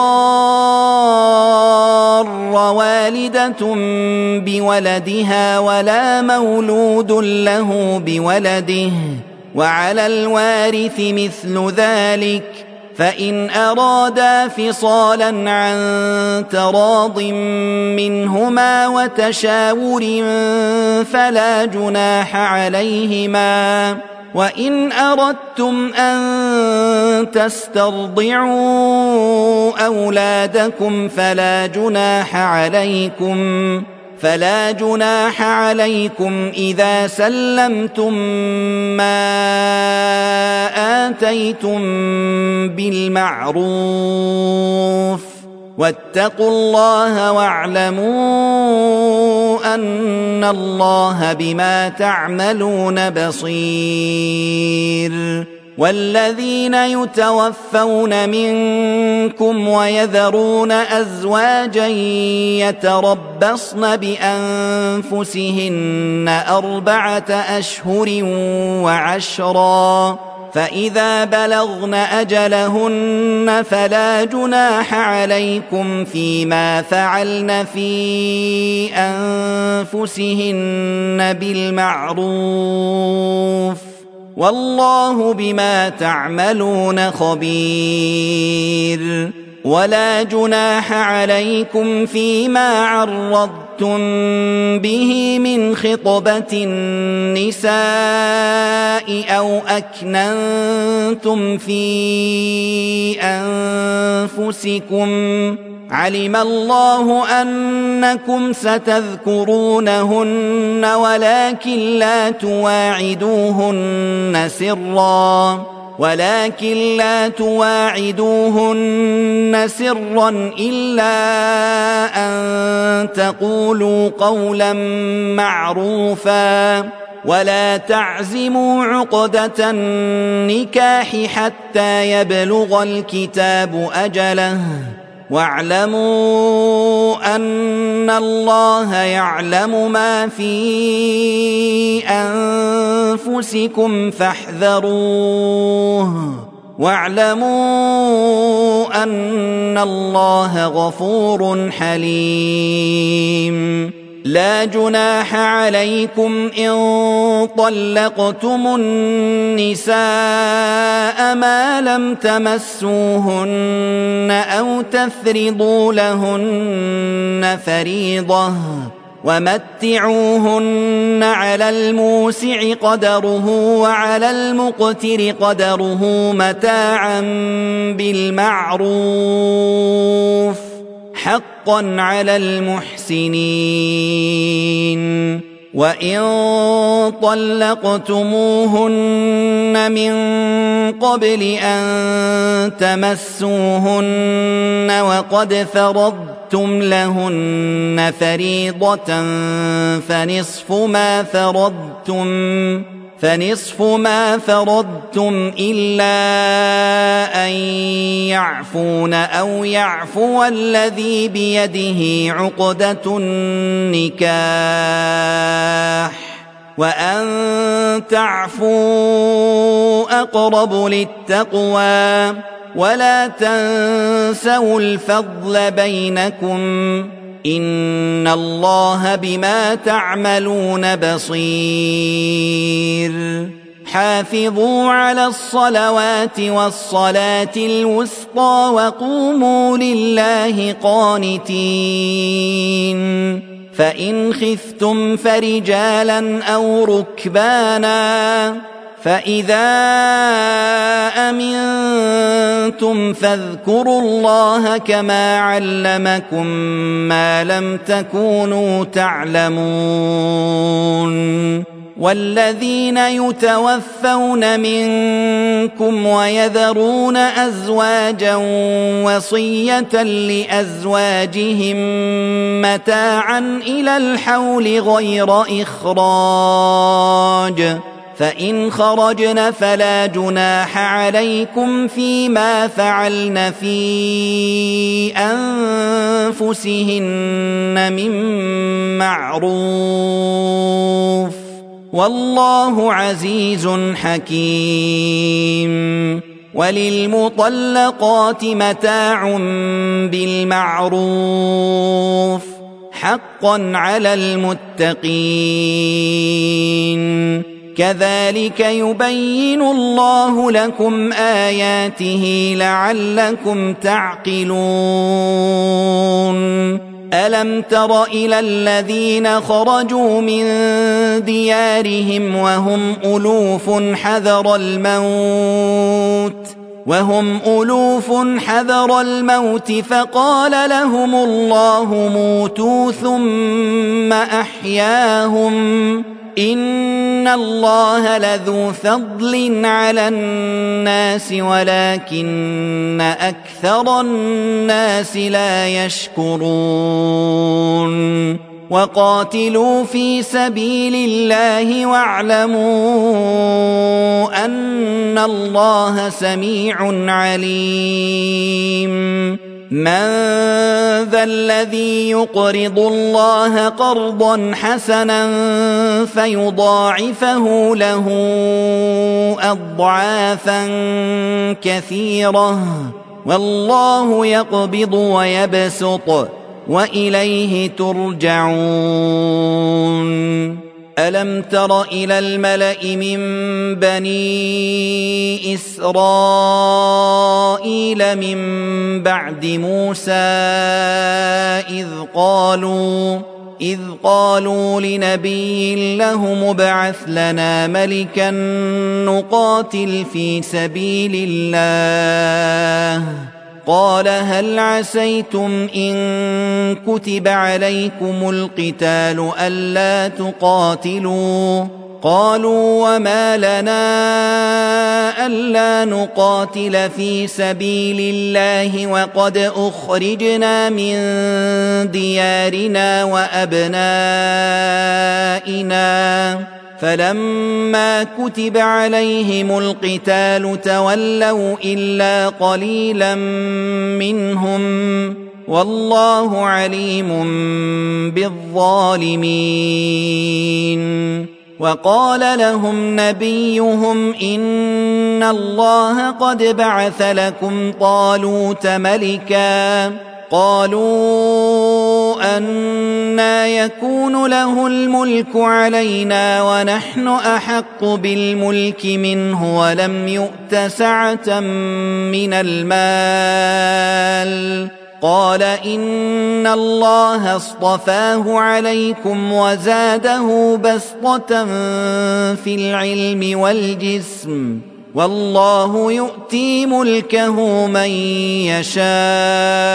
[SPEAKER 2] تضار والدة بولدها ولا مولود له بولده وعلى الوارث مثل ذلك فإن أرادا فصالا عن تراض منهما وتشاور فلا جناح عليهما. وإن أردتم أن تسترضعوا أولادكم فلا جناح عليكم فلا جناح عليكم إذا سلمتم ما آتيتم بالمعروف واتقوا الله واعلموا أن الله بما تعملون بصير. والذين يتوفون منكم ويذرون أزواجا يتربصن بأنفسهن أربعة أشهر وعشرا فإذا بلغن أجلهن فلا جناح عليكم فيما فعلن في أنفسهن بالمعروف والله بما تعملون خبير. ولا جناح عليكم فيما عرضتم به من خطبة النساء أو أكننتم في أنفسكم علم الله أنكم ستذكرونهن ولكن لا تواعدوهن سرا ولكن لا تواعدوهن سرا إلا أن تقولوا قولا معروفا ولا تعزموا عقدة النكاح حتى يبلغ الكتاب أجله واعلموا أن الله يعلم ما في أنفسكم فاحذروه واعلموا أن الله غفور حليم. لا جناح عليكم إن طلقتم النساء ما لم تمسوهن أو تفرضوا لهن فريضة ومتعوهن على الموسع قدره وعلى المقتر قدره متاعا بالمعروف حقا على المحسنين. وإن طلقتموهن من قبل أن تمسوهن وقد فرضتم لهن فريضة فنصف ما فرضتم فنصف ما فرضتم إلا أن يعفون أو يعفو الذي بيده عقدة النكاح وأن تعفوا أقرب للتقوى ولا تنسوا الفضل بينكم إن الله بما تعملون بصير حافظوا على الصلوات والصلاة الوسطى وقوموا لله قانتين فإن خفتم فرجالا أو ركبانا فإذا أمنتم فاذكروا الله كما علمكم ما لم تكونوا تعلمون والذين يتوفون منكم ويذرون أزواجا وصية لأزواجهم متاعا إلى الحول غير إخراج فإن خرجن فلا جناح عليكم فيما فعلن في أنفسهن من معروف والله عزيز حكيم وللمطلقات متاع بالمعروف حقا على المتقين كذلك يبين الله لكم آياته لعلكم تعقلون ألم تر إلى الذين خرجوا من ديارهم وهم ألوف حذر الموت وهم ألوف حذر الموت فقال لهم الله موتوا ثم أحياهم إن الله لذو فضل على الناس ولكن أكثر الناس لا يشكرون وقاتلوا في سبيل الله واعلموا أن الله سميع عليم من ذا الذي يقرض الله قرضا حسنا فيضاعفه له أضعافا كثيرة والله يقبض ويبسط وإليه ترجعون ألم تر إلى الملأ من بني إسرائيل من بعد موسى إذ قالوا إذ قالوا لنبي له مبعث لنا ملكا نقاتل في سبيل الله قال هل عسيتم إن كتب عليكم القتال ألا تقاتلوا قالوا وما لنا ألا نقاتل في سبيل الله وقد أخرجنا من ديارنا وأبنائنا فلما كتب عليهم القتال تولوا إلا قليلا منهم والله عليم بالظالمين وقال لهم نبيهم إن الله قد بعث لكم طالوت ملكا قالوا أنى يكون له الملك علينا ونحن أحق بالملك منه ولم يؤت سعة من المال قال إن الله اصطفاه عليكم وزاده بسطة في العلم والجسم والله يؤتي ملكه من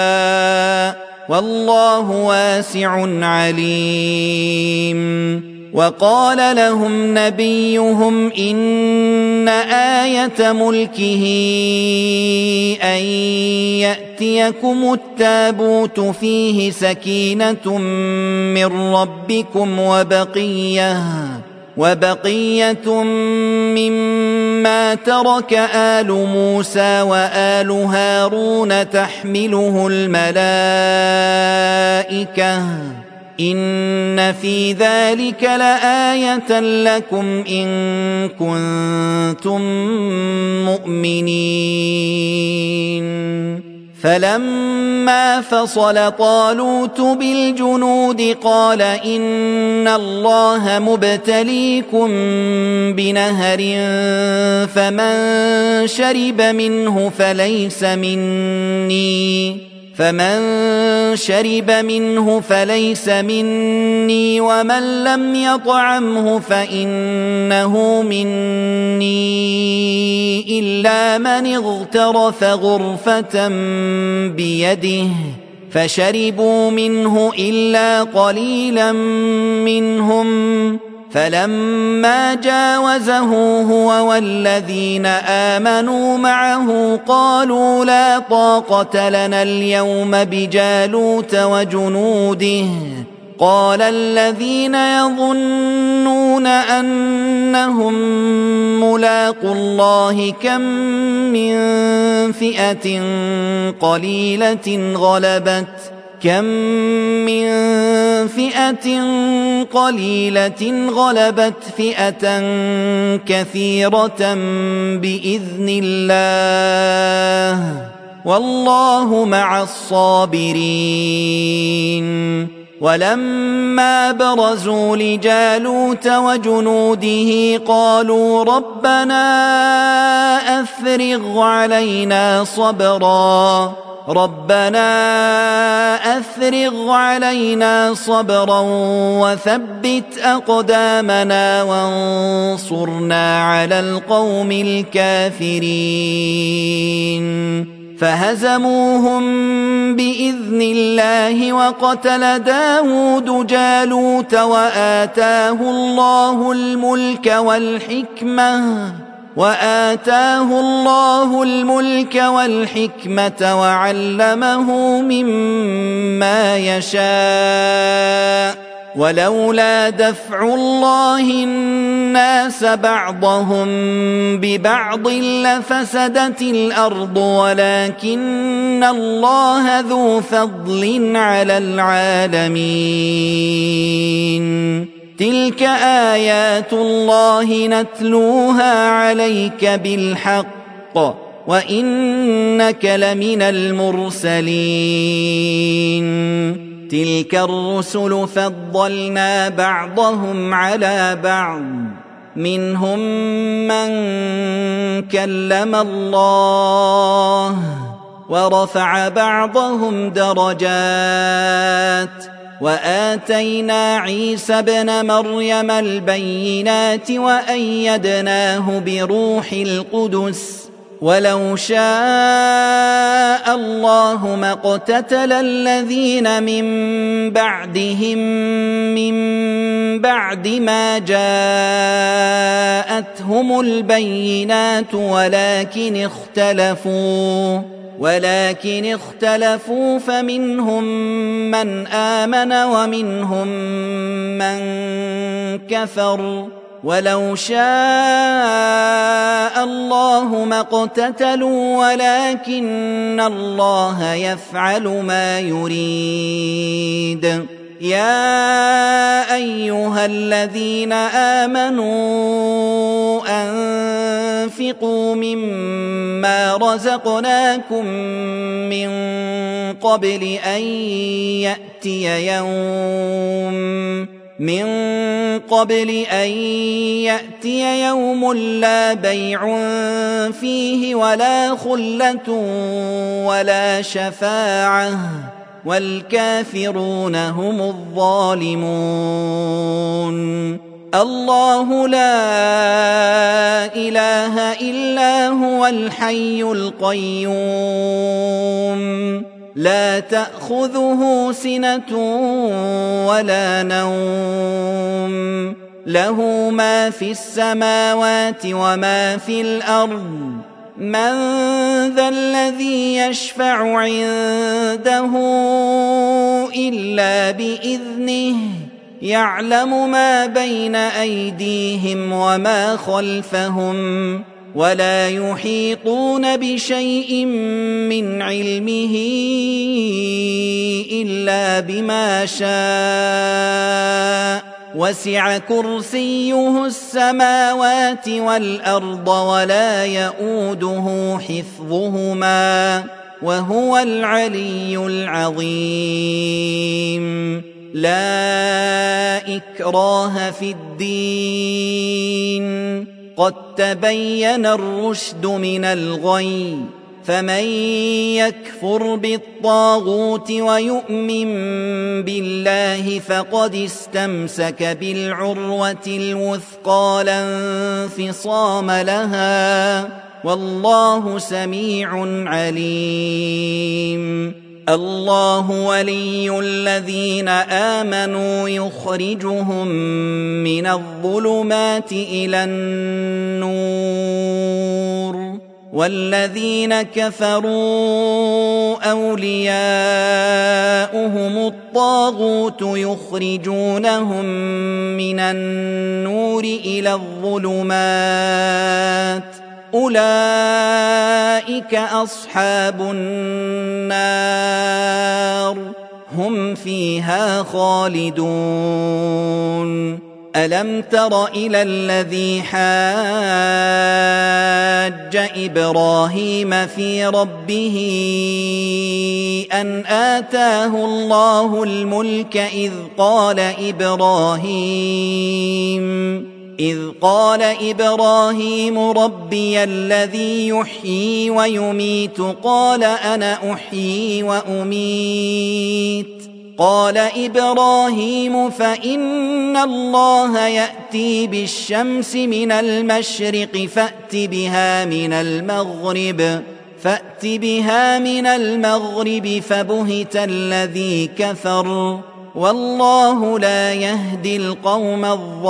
[SPEAKER 2] يشاء والله واسع عليم وقال لهم نبيهم إن آية ملكه أن يأتيكم التابوت فيه سكينة من ربكم وبقية وبقية مما ترك آل موسى وآل هارون تحمله الملائكة إن في ذلك لآية لكم إن كنتم مؤمنين. فلما فصل طالوت بالجنود قال إن الله مبتليكم بنهر فمن شرب منه فليس مني فمن شرب منه فليس مني ومن لم يطعمه فإنه مني إلا من اغترف غرفة بيده فشربوا منه إلا قليلا منهم. فلما جاوزه هو والذين آمنوا معه قالوا لا طاقة لنا اليوم بجالوت وجنوده. قال الذين يظنون أنهم ملاقو الله كم من فئة قليلة غلبت كم من فئة قليلة غلبت فئة كثيرة بإذن الله والله مع الصابرين. ولما برزوا لجالوت وجنوده قالوا ربنا أفرغ علينا صبرا ربنا أفرغ علينا صبرا وثبت أقدامنا وانصرنا على القوم الكافرين. فهزموهم بإذن الله وقتل داود جالوت وآتاه الله الملك والحكمة وآتاه الله الملك والحكمة وعلمه مما يشاء ولولا دفع الله الناس بعضهم ببعض لفسدت الأرض ولكن الله ذو فضل على العالمين. تلك آيات الله نتلوها عليك بالحق وإنك لمن المرسلين. تلك الرسل فضلنا بعضهم على بعض منهم من كلم الله ورفع بعضهم درجات وآتينا عيسى ابن مريم البينات وأيدناه بروح القدس ولو شاء الله ما اقتتل الذين من بعدهم من بعد ما جاءتهم البينات ولكن اختلفوا ولكن اختلفوا فمنهم من آمن ومنهم من كفر ولو شاء الله ما اقتتلوا ولكن الله يفعل ما يريد. يا أيها الذين آمنوا أنفقوا مما رزقناكم من قبل أن يأتي يوم من قبل أن يأتي يوم لا بيع فيه ولا خلة ولا شفاعة والكافرون هم الظالمون. الله لا إله إلا هو الحي القيوم لا تأخذه سنة ولا نوم له ما في السماوات وما في الأرض من ذا الذي يشفع عنده إلا بإذنه يعلم ما بين أيديهم وما خلفهم ولا يحيطون بشيء من علمه إلا بما شاء وسع كرسيه السماوات والأرض ولا يؤوده حفظهما وهو العلي العظيم. لا إكراه في الدين قد تبين الرشد من الغي فمن يكفر بالطاغوت ويؤمن بالله فقد استمسك بالعروة الوثقى لا انفصام لها والله سميع عليم. الله ولي الذين آمنوا يخرجهم من الظلمات إلى النور والذين كفروا أولياؤهم الطاغوت يخرجونهم من النور إلى الظلمات أولئك أصحاب النار هم فيها خالدون. ألم تر إلى الذي حاج إبراهيم في ربه أن آتاه الله الملك إذ قال إبراهيم إذ قال إبراهيم ربي الذي يحيي ويميت قال أنا أحيي وأميت قال إبراهيم فإن الله يأتي بالشمس من المشرق فأت بها من المغرب فأت بها من المغرب فبهت الذي كفر والله لا يهدي القوم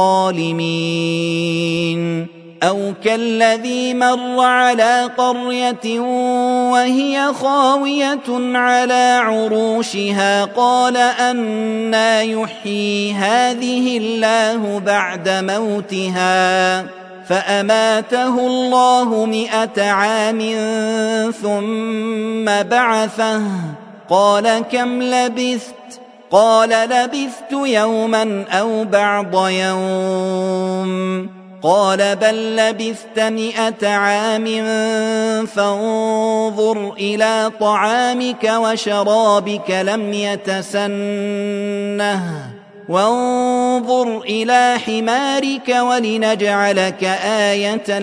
[SPEAKER 2] الظالمين. أو كالذي مر على قرية وهي خاوية على عروشها قال أنى يحيي هذه الله بعد موتها فأماته الله مئة عام ثم بعثه قال كم لبثت قال لبثت يوما أو بعض يوم قال بل لبثت مئة عام فانظر إلى طعامك وشرابك لم يتسنه وانظر إلى حمارك ولنجعلك آية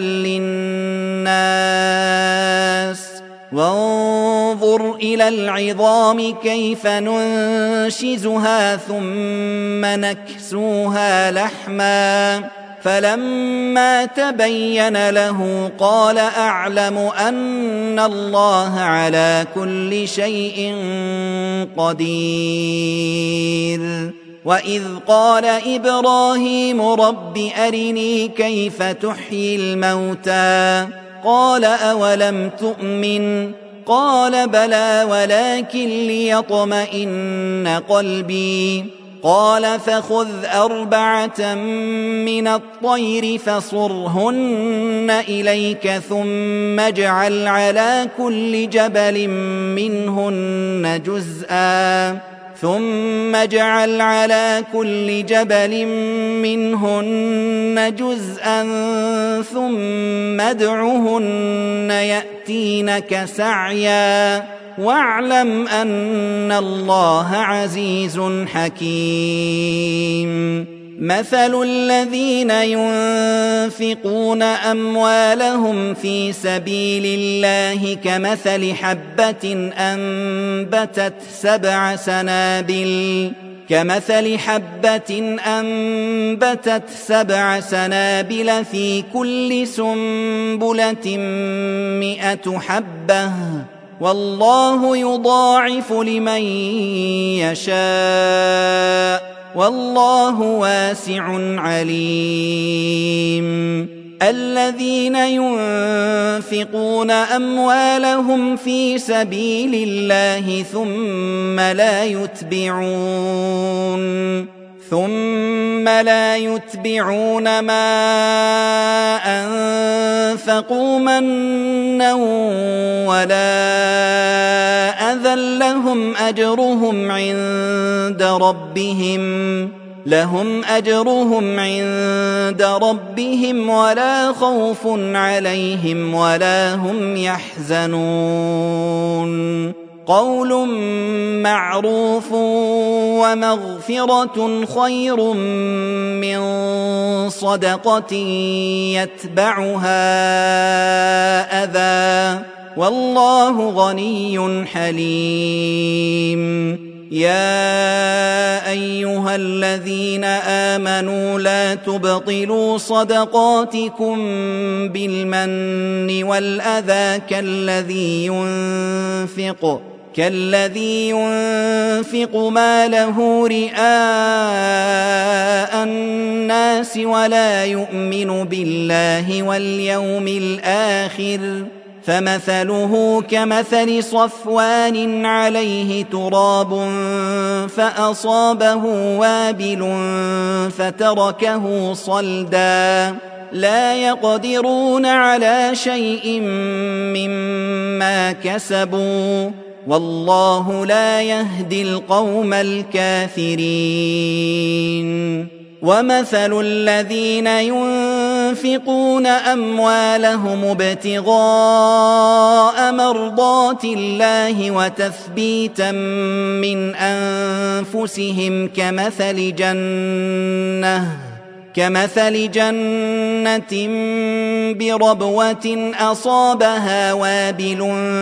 [SPEAKER 2] للناس وانظر إلى العظام كيف ننشزها ثم نكسوها لحما فلما تبين له قال أعلم أن الله على كل شيء قدير. وإذ قال إبراهيم رب أرني كيف تحيي الموتى قال أولم تؤمن قال بلى ولكن ليطمئن قلبي قال فخذ أربعة من الطير فصرهن إليك ثم اجعل على كل جبل منهن جزءا ثم اجعل على كل جبل منهن جزءا ثم ادعهن يأتينك سعيا واعلم أن الله عزيز حكيم. مثل الذين ينفقون أموالهم في سبيل الله كمثل حبة أنبتت سبع سنابل كمثل حبة أنبتت سبع سنابل في كل سنبلة مئة حبة والله يضاعف لمن يشاء والله واسع عليم الذين ينفقون أموالهم في سبيل الله ثم لا يتبعون ثم لا يتبعون ما أنفقوا منا ولا أذى لهم أجرهم عند ربهم لهم أجرهم عند ربهم ولا خوف عليهم ولا هم يحزنون قول معروف ومغفرة خير من صدقة يتبعها أذى والله غني حليم يا أيها الذين آمنوا لا تبطلوا صدقاتكم بالمن والأذى كالذي ينفق كالذي ينفق ماله رئاء الناس ولا يؤمن بالله واليوم الآخر فمثله كمثل صفوان عليه تراب فأصابه وابل فتركه صلدا لا يقدرون على شيء مما كسبوا والله لا يهدي القوم الكافرين ومثل الذين ينفقون أموالهم ابتغاء مرضات الله وتثبيتا من أنفسهم كمثل جنة كمثل جنة بربوة أصابها وابل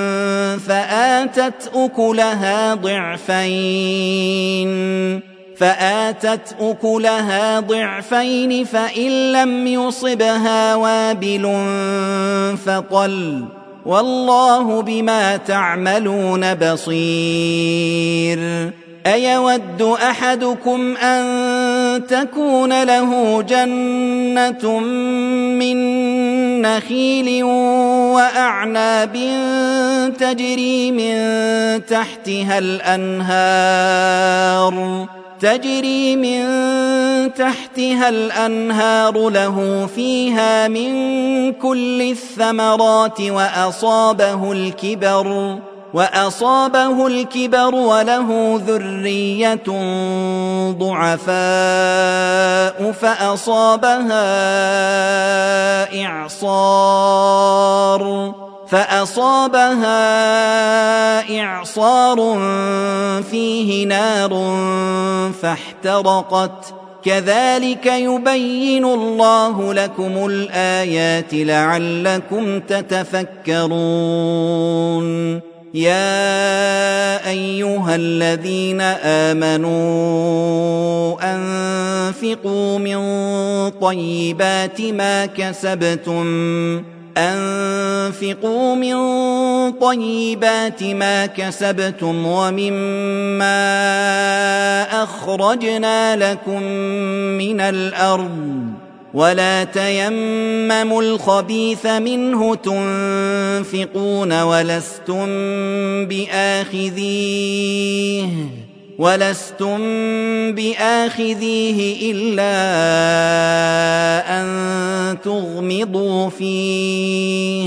[SPEAKER 2] فآتت أكلها ضعفين فآتت أكلها ضعفين فإن لم يصبها وابل فطل والله بما تعملون بصير أيود أحدكم أن تكون له جنة من نخيل وأعناب تجري من تحتها الأنهار تجري من تحتها الأنهار له فيها من كل الثمرات وأصابه الكبر وأصابه الكبر وله ذرية ضعفاء فأصابها إعصار فأصابها إعصار فيه نار فاحترقت كذلك يبين الله لكم الآيات لعلكم تتفكرون يا أيها الذين آمنوا أنفقوا من طيبات ما كسبتم أنفقوا من طيبات ما كسبتم ومما أخرجنا لكم من الأرض ولا تيمموا الخبيث منه تنفقون ولستم بآخذيه ولستم بآخذيه إلا أن تغمضوا فيه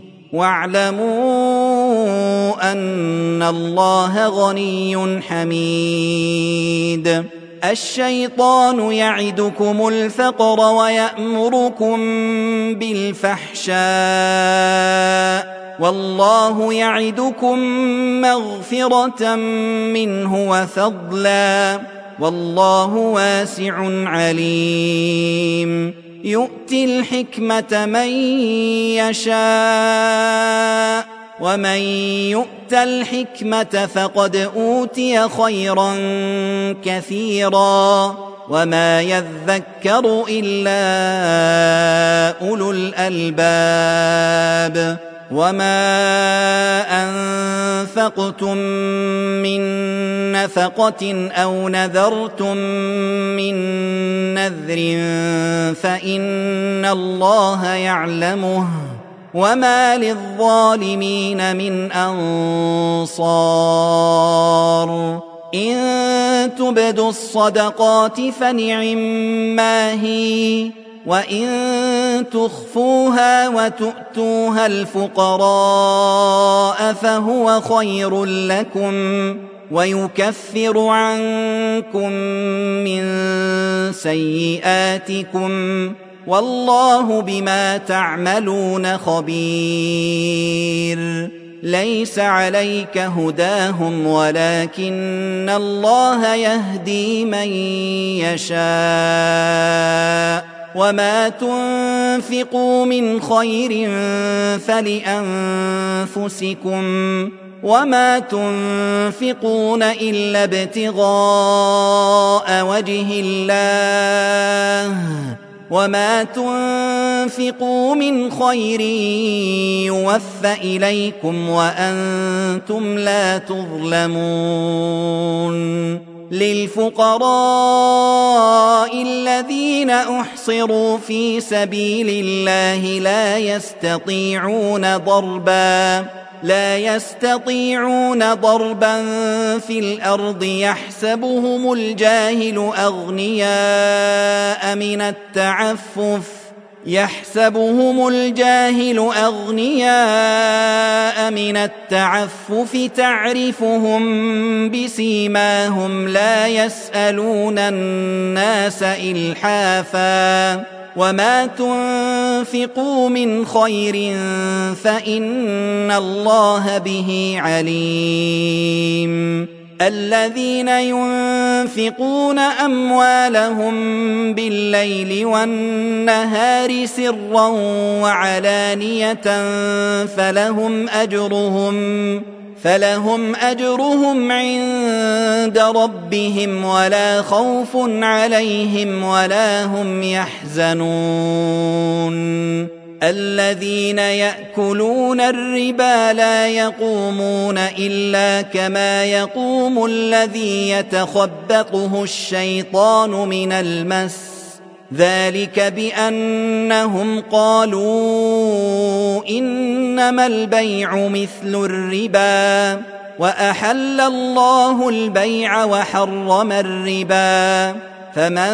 [SPEAKER 2] واعلموا أن الله غني حميد الشيطان يعدكم الفقر ويأمركم بالفحشاء والله يعدكم مغفرة منه وفضلا والله واسع عليم يؤتي الحكمة من يشاء ومن يؤت الحكمة فقد أوتي خيرا كثيرا وما يذكر إلا أولو الألباب وما أنفقتم من نفقة أو نذرتم من نذر فإن الله يعلمه وما للظالمين من أنصار إن تبدوا الصدقات فنعما هي وإن تخفوها وتؤتوها الفقراء فهو خير لكم ويكفر عنكم من سيئاتكم والله بما تعملون خبير ليس عليك هداهم ولكن الله يهدي من يشاء وما تنفقوا من خير فلأنفسكم وما تنفقون إلا ابتغاء وجه الله وما تنفقوا من خير يوفى إليكم وأنتم لا تظلمون للفقراء الذين أحصروا في سبيل الله لا يستطيعون ضربا لا يستطيعون ضربا في الأرض يحسبهم الجاهل أغنياء من التعفف يحسبهم الجاهل أغنياء من التعفف تعرفهم بسيماهم لا يسألون الناس إلحافا وما تنفقوا من خير فإن الله به عليم الذين ينفقون أموالهم بالليل والنهار سرا وعلانية فلهم أجرهم فلهم أجرهم عند ربهم ولا خوف عليهم ولا هم يحزنون الذين يأكلون الربا لا يقومون إلا كما يقوم الذي يتخبطه الشيطان من المس ذلك بأنهم قالوا إنما البيع مثل الربا وأحل الله البيع وحرم الربا فمن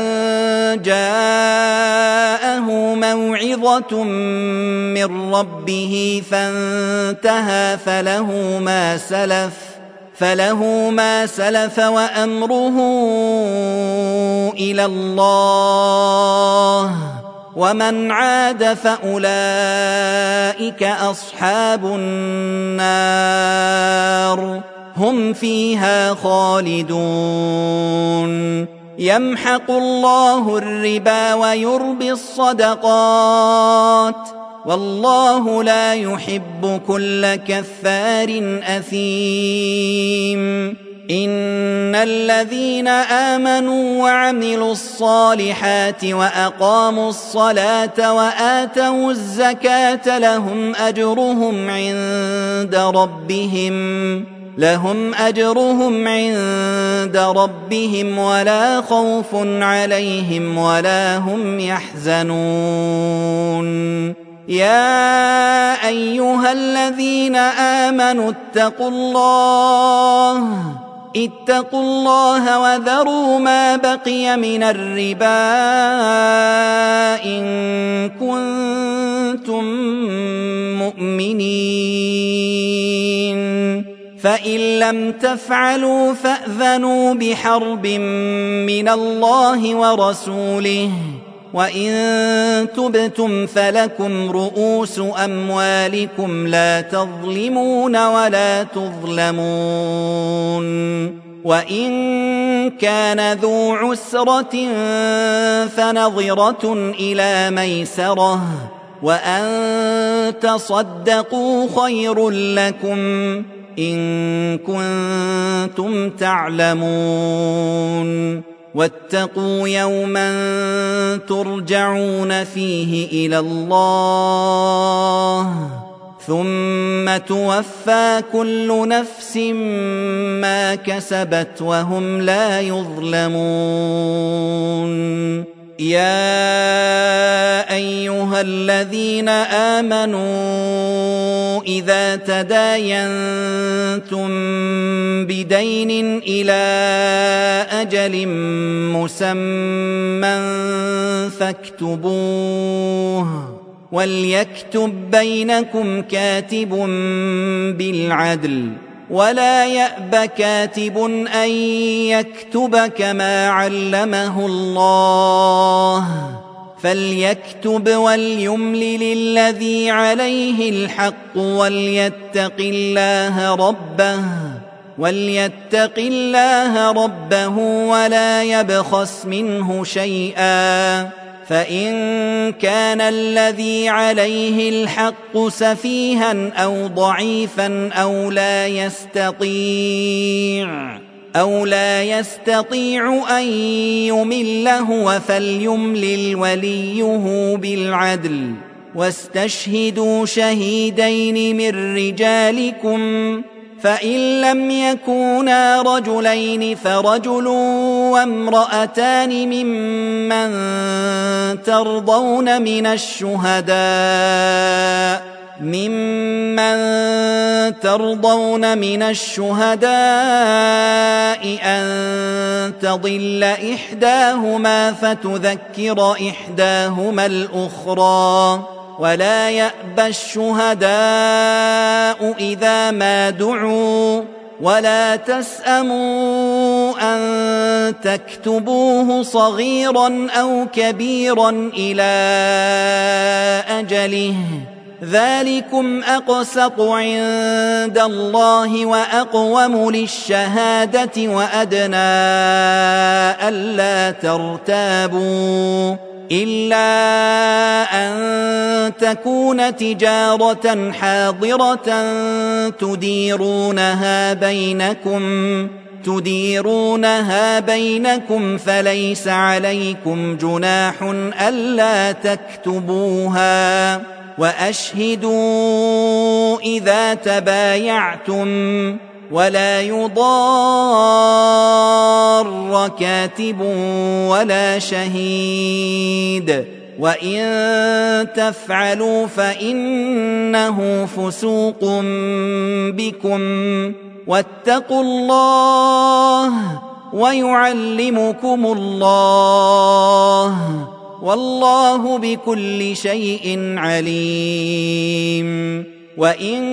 [SPEAKER 2] جاءه موعظة من ربه فانتهى فله ما سلف فله ما سلف وأمره إلى الله ومن عاد فأولئك أصحاب النار هم فيها خالدون يمحق الله الربا ويربي الصدقات والله لا يحب كل كفار أثيم إن الذين آمنوا وعملوا الصالحات وأقاموا الصلاة وآتوا الزكاة لهم أجرهم عند ربهم لهم أجرهم عند ربهم ولا خوف عليهم ولا هم يحزنون يا أيها الذين آمنوا اتقوا الله اتقوا الله وذروا ما بقي من الربا إن كنتم مؤمنين فإن لم تفعلوا فأذنوا بحرب من الله ورسوله وإن تبتم فلكم رؤوس أموالكم لا تظلمون ولا تظلمون وإن كان ذو عسرة فنظرة إلى ميسرة وأن تصدقوا خير لكم إن كنتم تعلمون واتقوا يوما ترجعون فيه إلى الله ثم توفى كل نفس ما كسبت وهم لا يظلمون. يا أيها الذين آمنوا إذا تداينتم بدين إلى أجل مسمى فاكتبوه وليكتب بينكم كاتب بالعدل ولا يأب كاتب أن يكتب كما علمه الله فليكتب وليملل الذي عليه الحق وليتق الله ربه وليتق الله ربه ولا يبخس منه شيئا فإن كان الذي عليه الحق سفيها أو ضعيفا أو لا يستطيع أو لا يستطيع أن يمل هو فليملل وليه بالعدل واستشهدوا شهيدين من رجالكم فإن لم يكونا رجلين فرجل وامرأتان ممن ترضون من الشهداء ممن ترضون من الشهداء أن تضل إحداهما فتذكر إحداهما الأخرى ولا يأبى الشهداء إذا ما دعوا ولا تسأموا أن تكتبوه صغيرا أو كبيرا إلى أجله ذلكم أقسط عند الله وأقوم للشهادة وأدنى ألا ترتابوا إلا أن تكون تجارة حاضرة تديرونها بينكم تديرونها بينكم فليس عليكم جناح ألا تكتبوها وأشهدوا إذا تبايعتم ولا يضار كاتب ولا شهيد وإن تفعلوا فإنه فسوق بكم واتقوا الله ويعلمكم الله والله بكل شيء عليم. وإن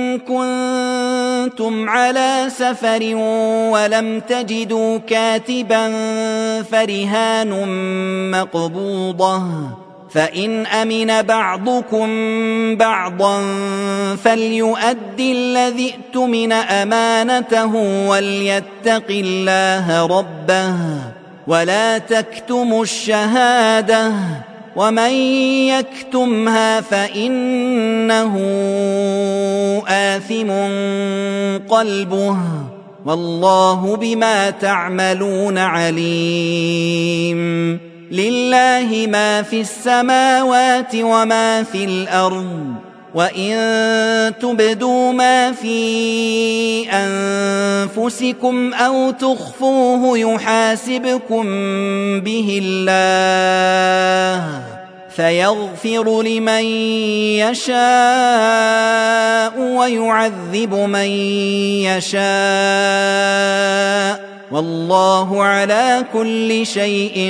[SPEAKER 2] كنتم على سفر ولم تجدوا كاتبا فرهان مقبوضة فإن أمن بعضكم بعضا فليؤدي الذي اؤتمن أمانته وليتق الله ربه ولا تكتموا الشهادة ومن يكتمها فإنه آثم قلبه والله بما تعملون عليم. لله ما في السماوات وما في الأرض وإن تبدوا ما في أنفسكم أو تخفوه يحاسبكم به الله فيغفر لمن يشاء ويعذب من يشاء والله على كل شيء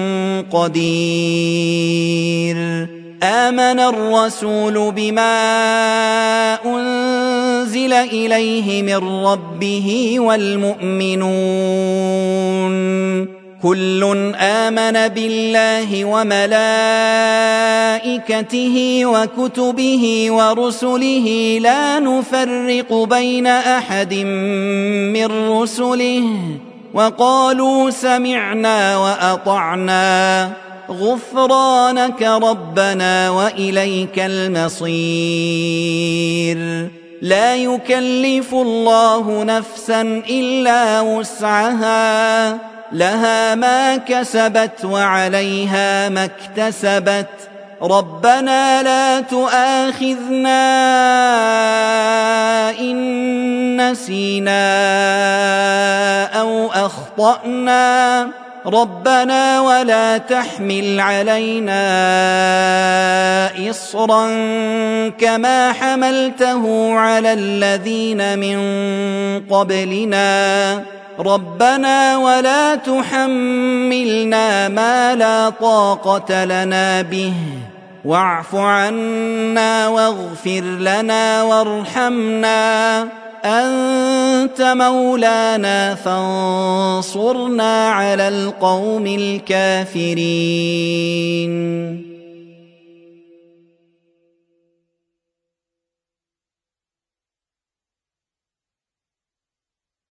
[SPEAKER 2] قدير. آمن الرسول بما أنزل إليه من ربه والمؤمنون كل آمن بالله وملائكته وكتبه ورسله لا نفرق بين أحد من رسله وقالوا سمعنا وأطعنا غفرانك ربنا وإليك المصير. لا يكلف الله نفسا إلا وسعها لها ما كسبت وعليها ما اكتسبت ربنا لا تؤاخذنا إن نسينا أو أخطأنا ربنا ولا تحمل علينا إصرا كما حملته على الذين من قبلنا ربنا ولا تحملنا ما لا طاقة لنا به واعف عنا واغفر لنا وارحمنا أنت مولانا فانصرنا على القوم الكافرين